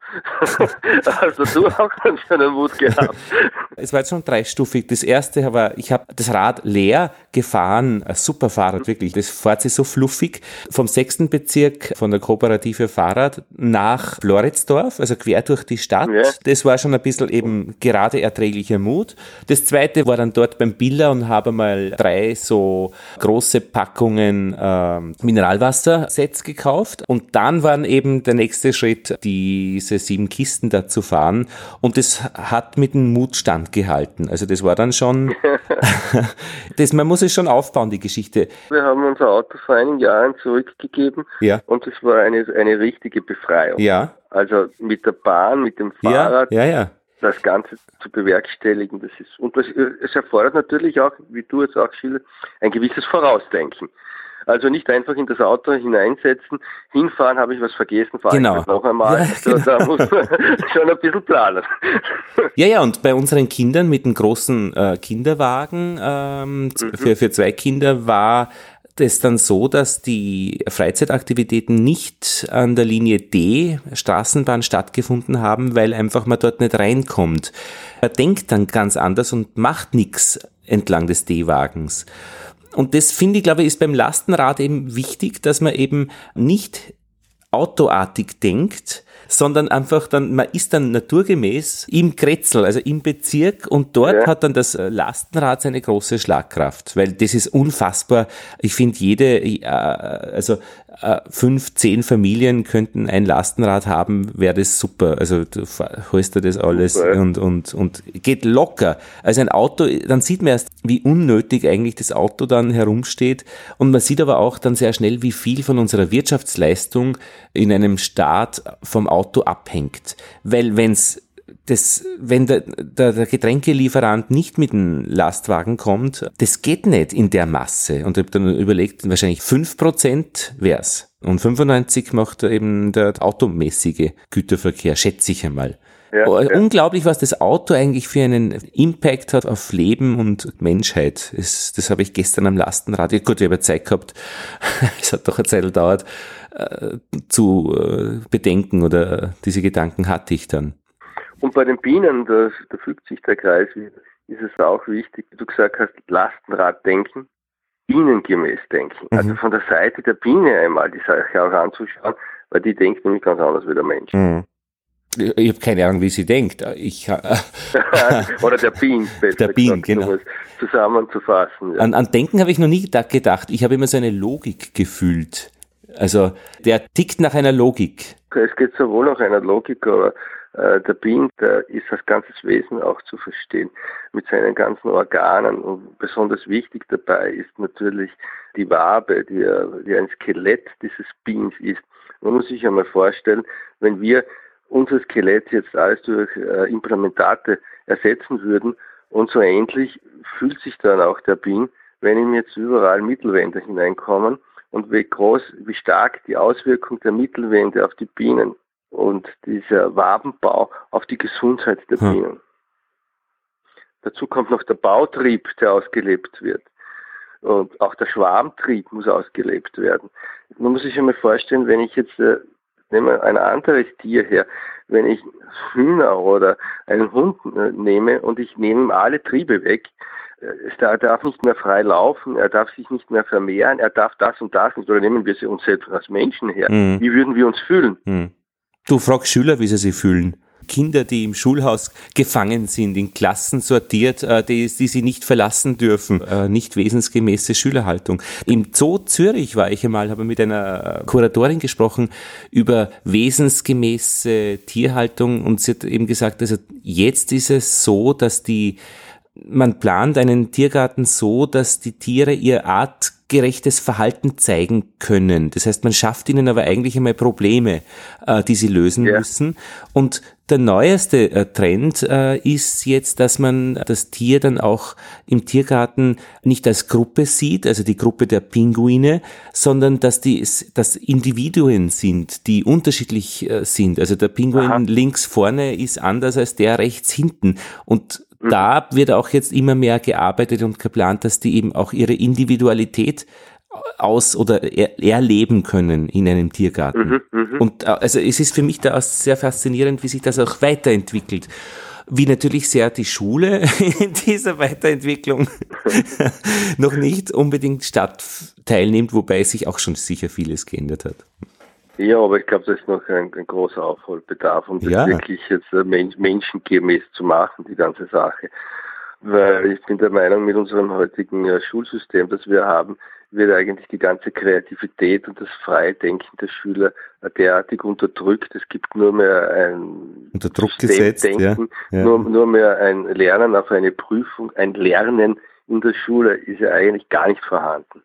Also du auch schon einen Mut gehabt. Es war jetzt schon dreistufig. Das erste war, ich habe das Rad leer gefahren, ein super Fahrrad, wirklich. Das fährt sich so fluffig. Vom sechsten Bezirk von der Kooperative Fahrrad nach Floridsdorf, also quer durch die Stadt. Ja. Das war schon ein bisschen eben gerade erträglicher Mut. Das zweite war dann dort beim Biller und habe mal drei so große Packungen äh, Mineralwasser-Sets gekauft. Und dann waren eben der nächste Schritt, diese sieben Kisten da zu fahren. Und das hat mit dem Mut standgehalten. Also das war dann schon, das, man muss es schon aufbauen, die Geschichte. Wir haben unser Auto vor einigen Jahren zurückgegeben. Ja. Und das war eine, eine richtige Befreiung. Ja. Also mit der Bahn, mit dem Fahrrad. Ja, ja, ja. Das Ganze zu bewerkstelligen, das ist, und das, es erfordert natürlich auch, wie du jetzt auch schilderst, ein gewisses Vorausdenken. Also nicht einfach in das Auto hineinsetzen, hinfahren, habe ich was vergessen, fahren genau. ich noch einmal. Ja, genau. Da, da muss man schon ein bisschen planen. Ja, ja, und bei unseren Kindern mit dem großen äh, Kinderwagen ähm, mhm. für, für zwei Kinder war das dann so, dass die Freizeitaktivitäten nicht an der Linie D Straßenbahn stattgefunden haben, weil einfach man dort nicht reinkommt. Man denkt dann ganz anders und macht nichts entlang des D-Wagens. Und das, finde ich, glaube ich, ist beim Lastenrad eben wichtig, dass man eben nicht autoartig denkt, sondern einfach dann, man ist dann naturgemäß im Kretzel, also im Bezirk, und dort ja. hat dann das Lastenrad seine große Schlagkraft, weil das ist unfassbar. Ich finde, jede, äh, also äh, fünf, zehn Familien könnten ein Lastenrad haben, wäre das super. Also du holst dir das alles super. und, und, und geht locker. Also ein Auto, dann sieht man erst, wie unnötig eigentlich das Auto dann herumsteht, und man sieht aber auch dann sehr schnell, wie viel von unserer Wirtschaftsleistung in einem Staat vom Auto abhängt. Weil wenn's das, wenn der, der, der Getränkelieferant nicht mit dem Lastwagen kommt, das geht nicht in der Masse. Und ich habe dann überlegt, wahrscheinlich fünf Prozent wär's. Und fünfundneunzig macht eben der automäßige Güterverkehr, schätze ich einmal. Ja, oh, ja. Unglaublich, was das Auto eigentlich für einen Impact hat auf Leben und Menschheit. Das, das habe ich gestern am Lastenrad, gut, ich habe Zeit gehabt, es hat doch eine Zeit gedauert, äh, zu äh, bedenken, oder diese Gedanken hatte ich dann. Und bei den Bienen, da, da fügt sich der Kreis wieder, ist es auch wichtig, wie du gesagt hast, Lastenrad denken, bienengemäß denken. Mhm. Also von der Seite der Biene einmal die Sache auch anzuschauen, weil die denkt nämlich ganz anders wie der Mensch. Mhm. Ich habe keine Ahnung, wie sie denkt. Ich, Oder der Bienen, der Bienen, genau. Zusammenzufassen. Ja. An, an Denken habe ich noch nie gedacht. Ich habe immer so eine Logik gefühlt. Also der tickt nach einer Logik. Es geht sowohl nach einer Logik, aber äh, der Bienen, der ist als ganzes Wesen auch zu verstehen, mit seinen ganzen Organen. Und besonders wichtig dabei ist natürlich die Wabe, die, die ein Skelett dieses Bienens ist. Man muss sich einmal vorstellen, wenn wir unser Skelett jetzt alles durch äh, Implementate ersetzen würden, und so ähnlich fühlt sich dann auch der Bienen, wenn ihm jetzt überall Mittelwände hineinkommen, und wie groß, wie stark die Auswirkung der Mittelwände auf die Bienen und dieser Wabenbau auf die Gesundheit der hm. Bienen. Dazu kommt noch der Bautrieb, der ausgelebt wird. Und auch der Schwarmtrieb muss ausgelebt werden. Man muss sich einmal vorstellen, wenn ich jetzt, äh, nehmen wir ein anderes Tier her, wenn ich Hühner oder einen Hund äh, nehme und ich nehme alle Triebe weg, er darf nicht mehr frei laufen, er darf sich nicht mehr vermehren, er darf das und das nicht, oder nehmen wir sie uns selbst als Menschen her. Mhm. Wie würden wir uns fühlen? Mhm. Du fragst Schüler, wie sie sich fühlen. Kinder, die im Schulhaus gefangen sind, in Klassen sortiert, die, die sie nicht verlassen dürfen, nicht wesensgemäße Schülerhaltung. Im Zoo Zürich war ich einmal, habe mit einer Kuratorin gesprochen über wesensgemäße Tierhaltung, und sie hat eben gesagt, also jetzt ist es so, dass die man plant einen Tiergarten so, dass die Tiere ihr artgerechtes Verhalten zeigen können. Das heißt, man schafft ihnen aber eigentlich einmal Probleme, äh, die sie lösen ja. müssen. Und der neueste äh, Trend äh, ist jetzt, dass man das Tier dann auch im Tiergarten nicht als Gruppe sieht, also die Gruppe der Pinguine, sondern dass die dass Individuen sind, die unterschiedlich äh, sind. Also der Pinguin Aha. links vorne ist anders als der rechts hinten. Und mhm. da wird auch jetzt immer mehr gearbeitet und geplant, dass die eben auch ihre Individualität aus- oder er, erleben können in einem Tiergarten. Mhm, mh. Und also es ist für mich da auch sehr faszinierend, wie sich das auch weiterentwickelt. Wie natürlich sehr die Schule in dieser Weiterentwicklung noch nicht unbedingt statt teilnimmt, wobei sich auch schon sicher vieles geändert hat. Ja, aber ich glaube, das ist noch ein, ein großer Aufholbedarf, um das Ja. wirklich jetzt äh, men- menschengemäß zu machen, die ganze Sache. Weil ich bin der Meinung, mit unserem heutigen äh, Schulsystem, das wir haben, wird eigentlich die ganze Kreativität und das freie Denken der Schüler äh, derartig unterdrückt. Es gibt nur mehr ein Unter Druck gesetzt, ja. Ja. Nur, nur mehr ein Lernen auf eine Prüfung. Ein Lernen in der Schule ist ja eigentlich gar nicht vorhanden.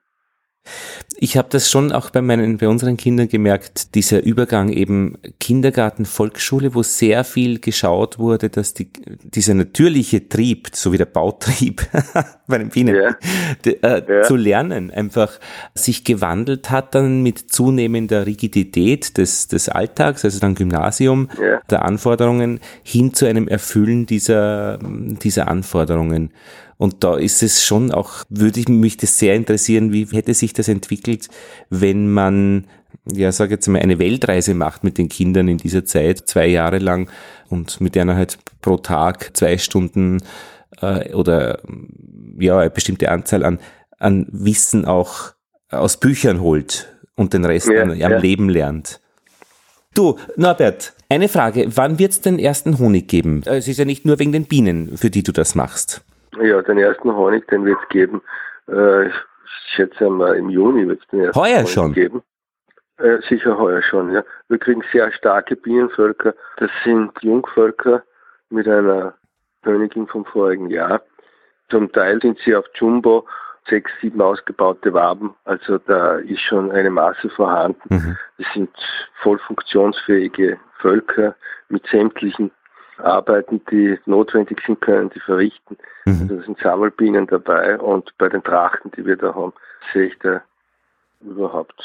Ich habe das schon auch bei meinen, bei unseren Kindern gemerkt, dieser Übergang eben Kindergarten, Volksschule, wo sehr viel geschaut wurde, dass die, dieser natürliche Trieb, so wie der Bautrieb bei den Bienen, Ja. de, äh, Ja. zu lernen, einfach sich gewandelt hat dann mit zunehmender Rigidität des, des Alltags, also dann Gymnasium, Ja. der Anforderungen, hin zu einem Erfüllen dieser, dieser Anforderungen. Und da ist es schon auch, würde ich mich das sehr interessieren, wie hätte sich das entwickelt, wenn man, ja, sag jetzt mal, eine Weltreise macht mit den Kindern in dieser Zeit, zwei Jahre lang, und mit einer halt pro Tag zwei Stunden äh, oder ja, eine bestimmte Anzahl an, an Wissen auch aus Büchern holt und den Rest Ja, dann am ja. Leben lernt. Du, Norbert, eine Frage, wann wird es den ersten Honig geben? Es ist ja nicht nur wegen den Bienen, für die du das machst. Ja, den ersten Honig, den wird es geben. Äh, ich schätze mal, im Juni wird es den ersten Heuer Honig schon? geben. Äh, sicher heuer schon, ja. Wir kriegen sehr starke Bienenvölker. Das sind Jungvölker mit einer Königin vom vorigen Jahr. Zum Teil sind sie auf Jumbo, sechs, sieben ausgebaute Waben. Also da ist schon eine Masse vorhanden. Mhm. Das sind voll funktionsfähige Völker mit sämtlichen Arbeiten, die notwendig sind, können die verrichten. Mhm. Also da sind Sammelbienen dabei, und bei den Trachten, die wir da haben, sehe ich da überhaupt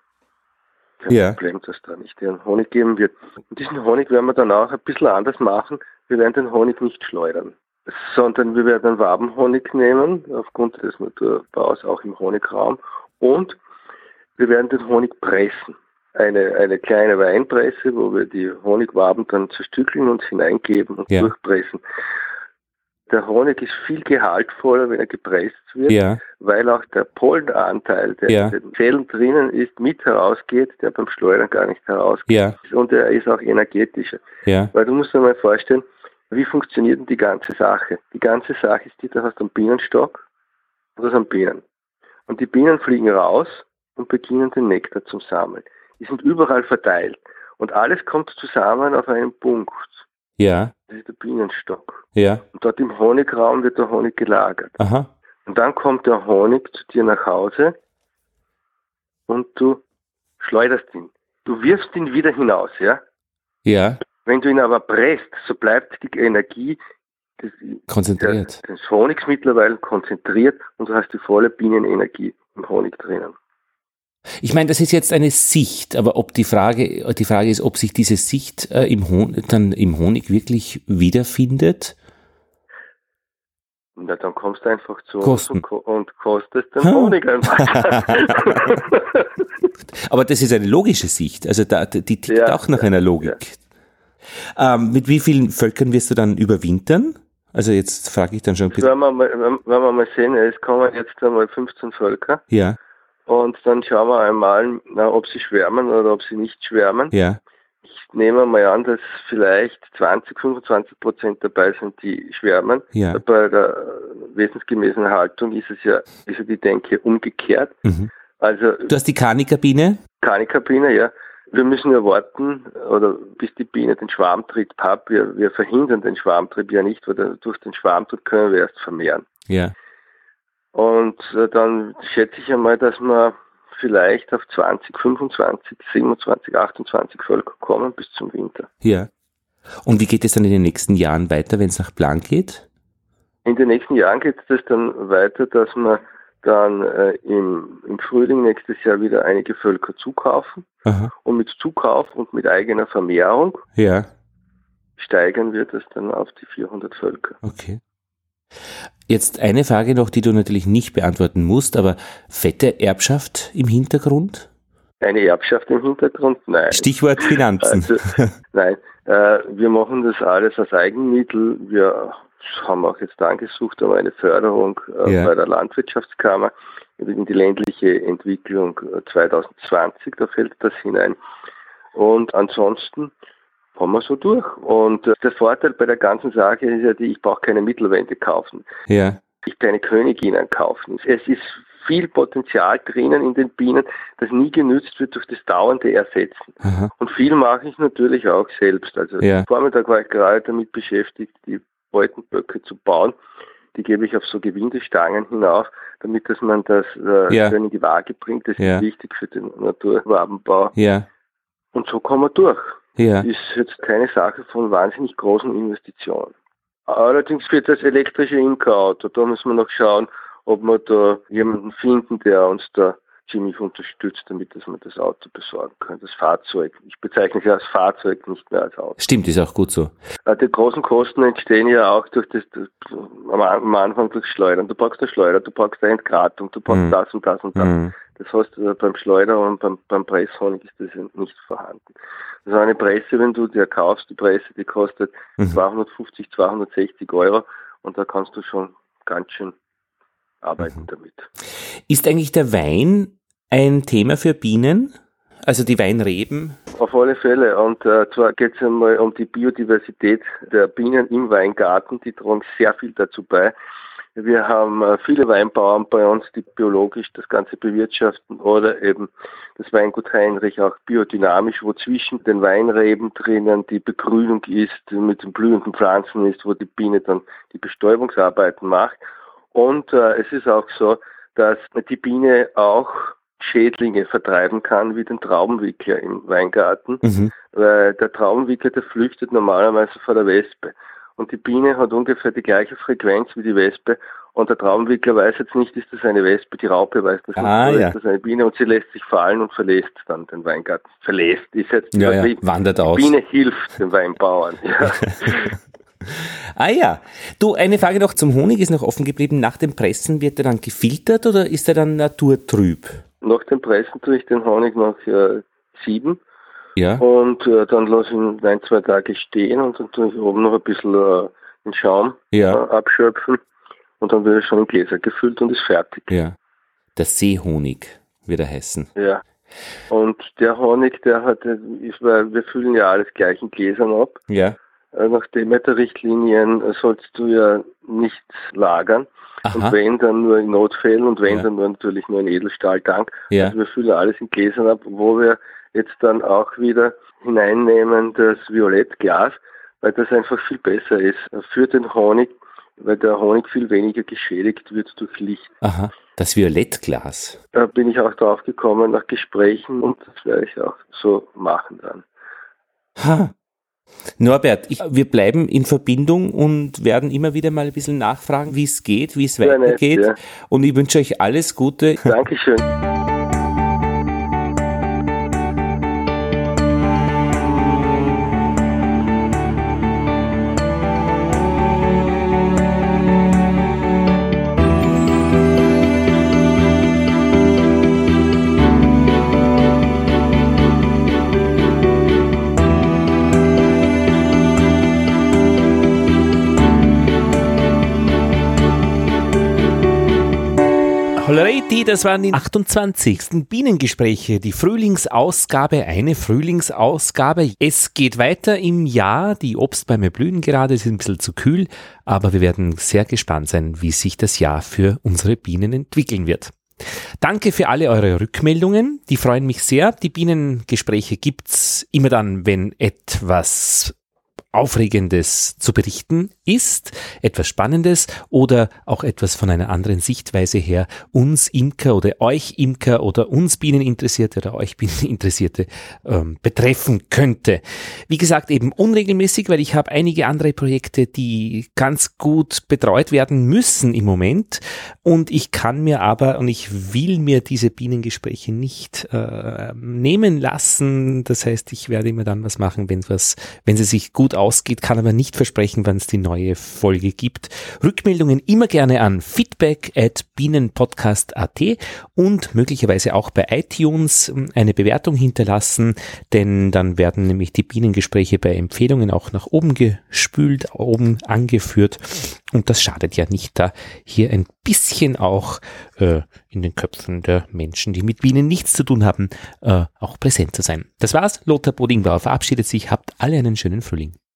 kein Ja. Problem, dass da nicht den Honig geben wird. Und diesen Honig werden wir dann auch ein bisschen anders machen. Wir werden den Honig nicht schleudern, sondern wir werden einen Wabenhonig nehmen, aufgrund des Naturbaus auch im Honigraum, und wir werden den Honig pressen. Eine, eine kleine Weinpresse, wo wir die Honigwaben dann zerstückeln und hineingeben und Ja. durchpressen. Der Honig ist viel gehaltvoller, wenn er gepresst wird, Ja, weil auch der Pollenanteil, der Ja. in den Zellen drinnen ist, mit herausgeht, der beim Schleudern gar nicht herausgeht. ja, Und er ist auch energetischer. ja, Weil du musst dir mal vorstellen, wie funktioniert denn die ganze Sache? Die ganze Sache ist die, du hast einen Bienenstock und das sind Bienen. Und die Bienen fliegen raus und beginnen den Nektar zum Sammeln. Die sind überall verteilt. Und alles kommt zusammen auf einen Punkt. ja, Das ist der Bienenstock. ja, Und dort im Honigraum wird der Honig gelagert. aha, Und dann kommt der Honig zu dir nach Hause und du schleuderst ihn. Du wirfst ihn wieder hinaus, ja? ja, Wenn du ihn aber presst, so bleibt die Energie des, konzentriert. des Honigs mittlerweile konzentriert, und du hast die volle Bienenenergie im Honig drinnen. Ich meine, das ist jetzt eine Sicht, aber ob die Frage, die Frage ist, ob sich diese Sicht äh, im Hon dann im Honig wirklich wiederfindet? Na, dann kommst du einfach zu Kosten. uns und, ko- und kostest den Ha. Honig einfach. Aber das ist eine logische Sicht, also da, die tickt Ja, auch nach einer Logik. Ähm, mit wie vielen Völkern wirst du dann überwintern? Also jetzt frage ich dann schon ein Das bisschen. werden wir mal, werden wir mal sehen, es kommen jetzt einmal fünfzehn Völker, Ja, und dann schauen wir einmal, na, ob sie schwärmen oder ob sie nicht schwärmen. ja, Ich nehme mal an, dass vielleicht zwanzig, fünfundzwanzig Prozent dabei sind, die schwärmen. ja. Bei der wesensgemäßen Haltung ist es ja, ist ja die Denke umgekehrt. Mhm. Also Du hast die Kanikabine? Kanikabine, ja. Wir müssen ja warten, oder bis die Biene den Schwarmtrieb hat. Wir, wir verhindern den Schwarmtrieb ja nicht, weil durch den Schwarmtrieb können wir erst vermehren. Ja. Und äh, dann schätze ich einmal, dass wir vielleicht auf zwanzig, fünfundzwanzig, siebenundzwanzig, achtundzwanzig Völker kommen bis zum Winter. Ja. Und wie geht es dann in den nächsten Jahren weiter, wenn es nach Plan geht? In den nächsten Jahren geht es dann weiter, dass wir dann äh, im, im Frühling nächstes Jahr wieder einige Völker zukaufen. Aha. Und mit Zukauf und mit eigener Vermehrung Ja. steigern wir das dann auf die vierhundert Völker. Okay. Jetzt eine Frage noch, die du natürlich nicht beantworten musst, aber fette Erbschaft im Hintergrund? Eine Erbschaft im Hintergrund? Nein. Stichwort Finanzen. Also, nein, äh, wir machen das alles als Eigenmittel. Wir haben auch jetzt angesucht um eine Förderung äh, ja. bei der Landwirtschaftskammer in die ländliche Entwicklung zwanzig zwanzig, da fällt das hinein. Und ansonsten kommen wir so durch. Und äh, der Vorteil bei der ganzen Sache ist ja, die, ich brauche keine Mittelwände kaufen. Ja. Ich keine Königinnen kaufen. Es ist viel Potenzial drinnen in den Bienen, das nie genützt wird durch das dauernde Ersetzen. Aha. Und viel mache ich natürlich auch selbst. Also ja. am Vormittag war ich gerade damit beschäftigt, die Beutenböcke zu bauen. Die gebe ich auf so Gewindestangen hinauf, damit dass man das äh, ja. in die Waage bringt. Das ja. ist wichtig für den Naturwabenbau. Ja. Und so kommen wir durch. Ja. Ist jetzt keine Sache von wahnsinnig großen Investitionen. Allerdings für das elektrische Imkerauto, da müssen wir noch schauen, ob wir da jemanden finden, der uns da ziemlich unterstützt, damit dass wir das Auto besorgen können. Das Fahrzeug. Ich bezeichne es als Fahrzeug, nicht mehr als Auto. Stimmt, ist auch gut so. Die großen Kosten entstehen ja auch durch das, das am Anfang durch Schleudern. Du brauchst eine Schleuder, du brauchst eine Entgratung, du brauchst mhm. das und das und das. Mhm. Das heißt, beim Schleuder und beim, beim Presshonig ist das ja nicht vorhanden. Also eine Presse, wenn du dir kaufst, die Presse, die kostet mhm. zweihundertfünfzig, zweihundertsechzig Euro und da kannst du schon ganz schön arbeiten mhm. damit. Ist eigentlich der Wein ein Thema für Bienen? Also die Weinreben? Auf alle Fälle. Und äh, zwar geht es einmal um die Biodiversität der Bienen im Weingarten. Die tragen sehr viel dazu bei. Wir haben äh, viele Weinbauern bei uns, die biologisch das Ganze bewirtschaften oder eben das Weingut Heinrich auch biodynamisch, wo zwischen den Weinreben drinnen die Begrünung ist, mit den blühenden Pflanzen ist, wo die Biene dann die Bestäubungsarbeiten macht. Und äh, es ist auch so, dass die Biene auch Schädlinge vertreiben kann, wie den Traubenwickler im Weingarten. Mhm. Weil der Traubenwickler, der flüchtet normalerweise vor der Wespe. Und die Biene hat ungefähr die gleiche Frequenz wie die Wespe. Und der Traubenwickler weiß jetzt nicht, ist das eine Wespe, die Raupe weiß das ah, nicht, ja. ist das eine Biene. Und sie lässt sich fallen und verlässt dann den Weingarten. Verlässt ist jetzt ja, ja. Wandert aus. Die Biene hilft den Weinbauern. Ja. Ah ja, du, eine Frage noch zum Honig ist noch offen geblieben. Nach dem Pressen wird er dann gefiltert oder ist er dann naturtrüb? Nach dem Pressen tue ich den Honig noch äh, sieben ja. und äh, dann lasse ich ihn ein, zwei Tage stehen und dann tue ich oben noch ein bisschen äh, den Schaum ja. äh, abschöpfen und dann wird er schon in Gläser gefüllt und ist fertig. Ja, der Seehonig wird er heißen. Ja, und der Honig, der hat, ist, weil wir füllen ja alles gleich in Gläsern ab. Ja. Nach Demeter-Richtlinien sollst du ja nichts lagern. Aha. Und wenn, dann nur in Notfällen und wenn, ja. dann nur natürlich nur in Edelstahltank. Ja. Also wir füllen alles in Gläsern ab, wo wir jetzt dann auch wieder hineinnehmen das Violettglas, weil das einfach viel besser ist für den Honig, weil der Honig viel weniger geschädigt wird durch Licht. Aha, das Violettglas. Da bin ich auch drauf gekommen nach Gesprächen und das werde ich auch so machen dann. Ha. Norbert, ich, wir bleiben in Verbindung und werden immer wieder mal ein bisschen nachfragen, wie es geht, wie es weitergeht. Nett, ja. Und ich wünsche euch alles Gute. Dankeschön. Holleretti, das waren die achtundzwanzigsten Bienengespräche, die Frühlingsausgabe, eine Frühlingsausgabe. Es geht weiter im Jahr, die Obstbäume blühen gerade, es ist ein bisschen zu kühl, aber wir werden sehr gespannt sein, wie sich das Jahr für unsere Bienen entwickeln wird. Danke für alle eure Rückmeldungen, die freuen mich sehr. Die Bienengespräche gibt's immer dann, wenn etwas Aufregendes zu berichten ist, etwas Spannendes oder auch etwas von einer anderen Sichtweise her uns Imker oder euch Imker oder uns Bieneninteressierte oder euch Bieneninteressierte ähm, betreffen könnte. Wie gesagt, eben unregelmäßig, weil ich habe einige andere Projekte, die ganz gut betreut werden müssen im Moment und ich kann mir aber und ich will mir diese Bienengespräche nicht äh, nehmen lassen. Das heißt, ich werde immer dann was machen, wenn was, wenn sie sich gut ausgeht, kann aber nicht versprechen, wann es die neue Folge gibt. Rückmeldungen immer gerne an feedback at bienenpodcast punkt at und möglicherweise auch bei iTunes eine Bewertung hinterlassen, denn dann werden nämlich die Bienengespräche bei Empfehlungen auch nach oben gespült, oben angeführt und das schadet ja nicht, da hier ein bisschen auch äh, in den Köpfen der Menschen, die mit Bienen nichts zu tun haben, äh, auch präsent zu sein. Das war's, Lothar Bodingbauer verabschiedet sich, habt alle einen schönen Frühling.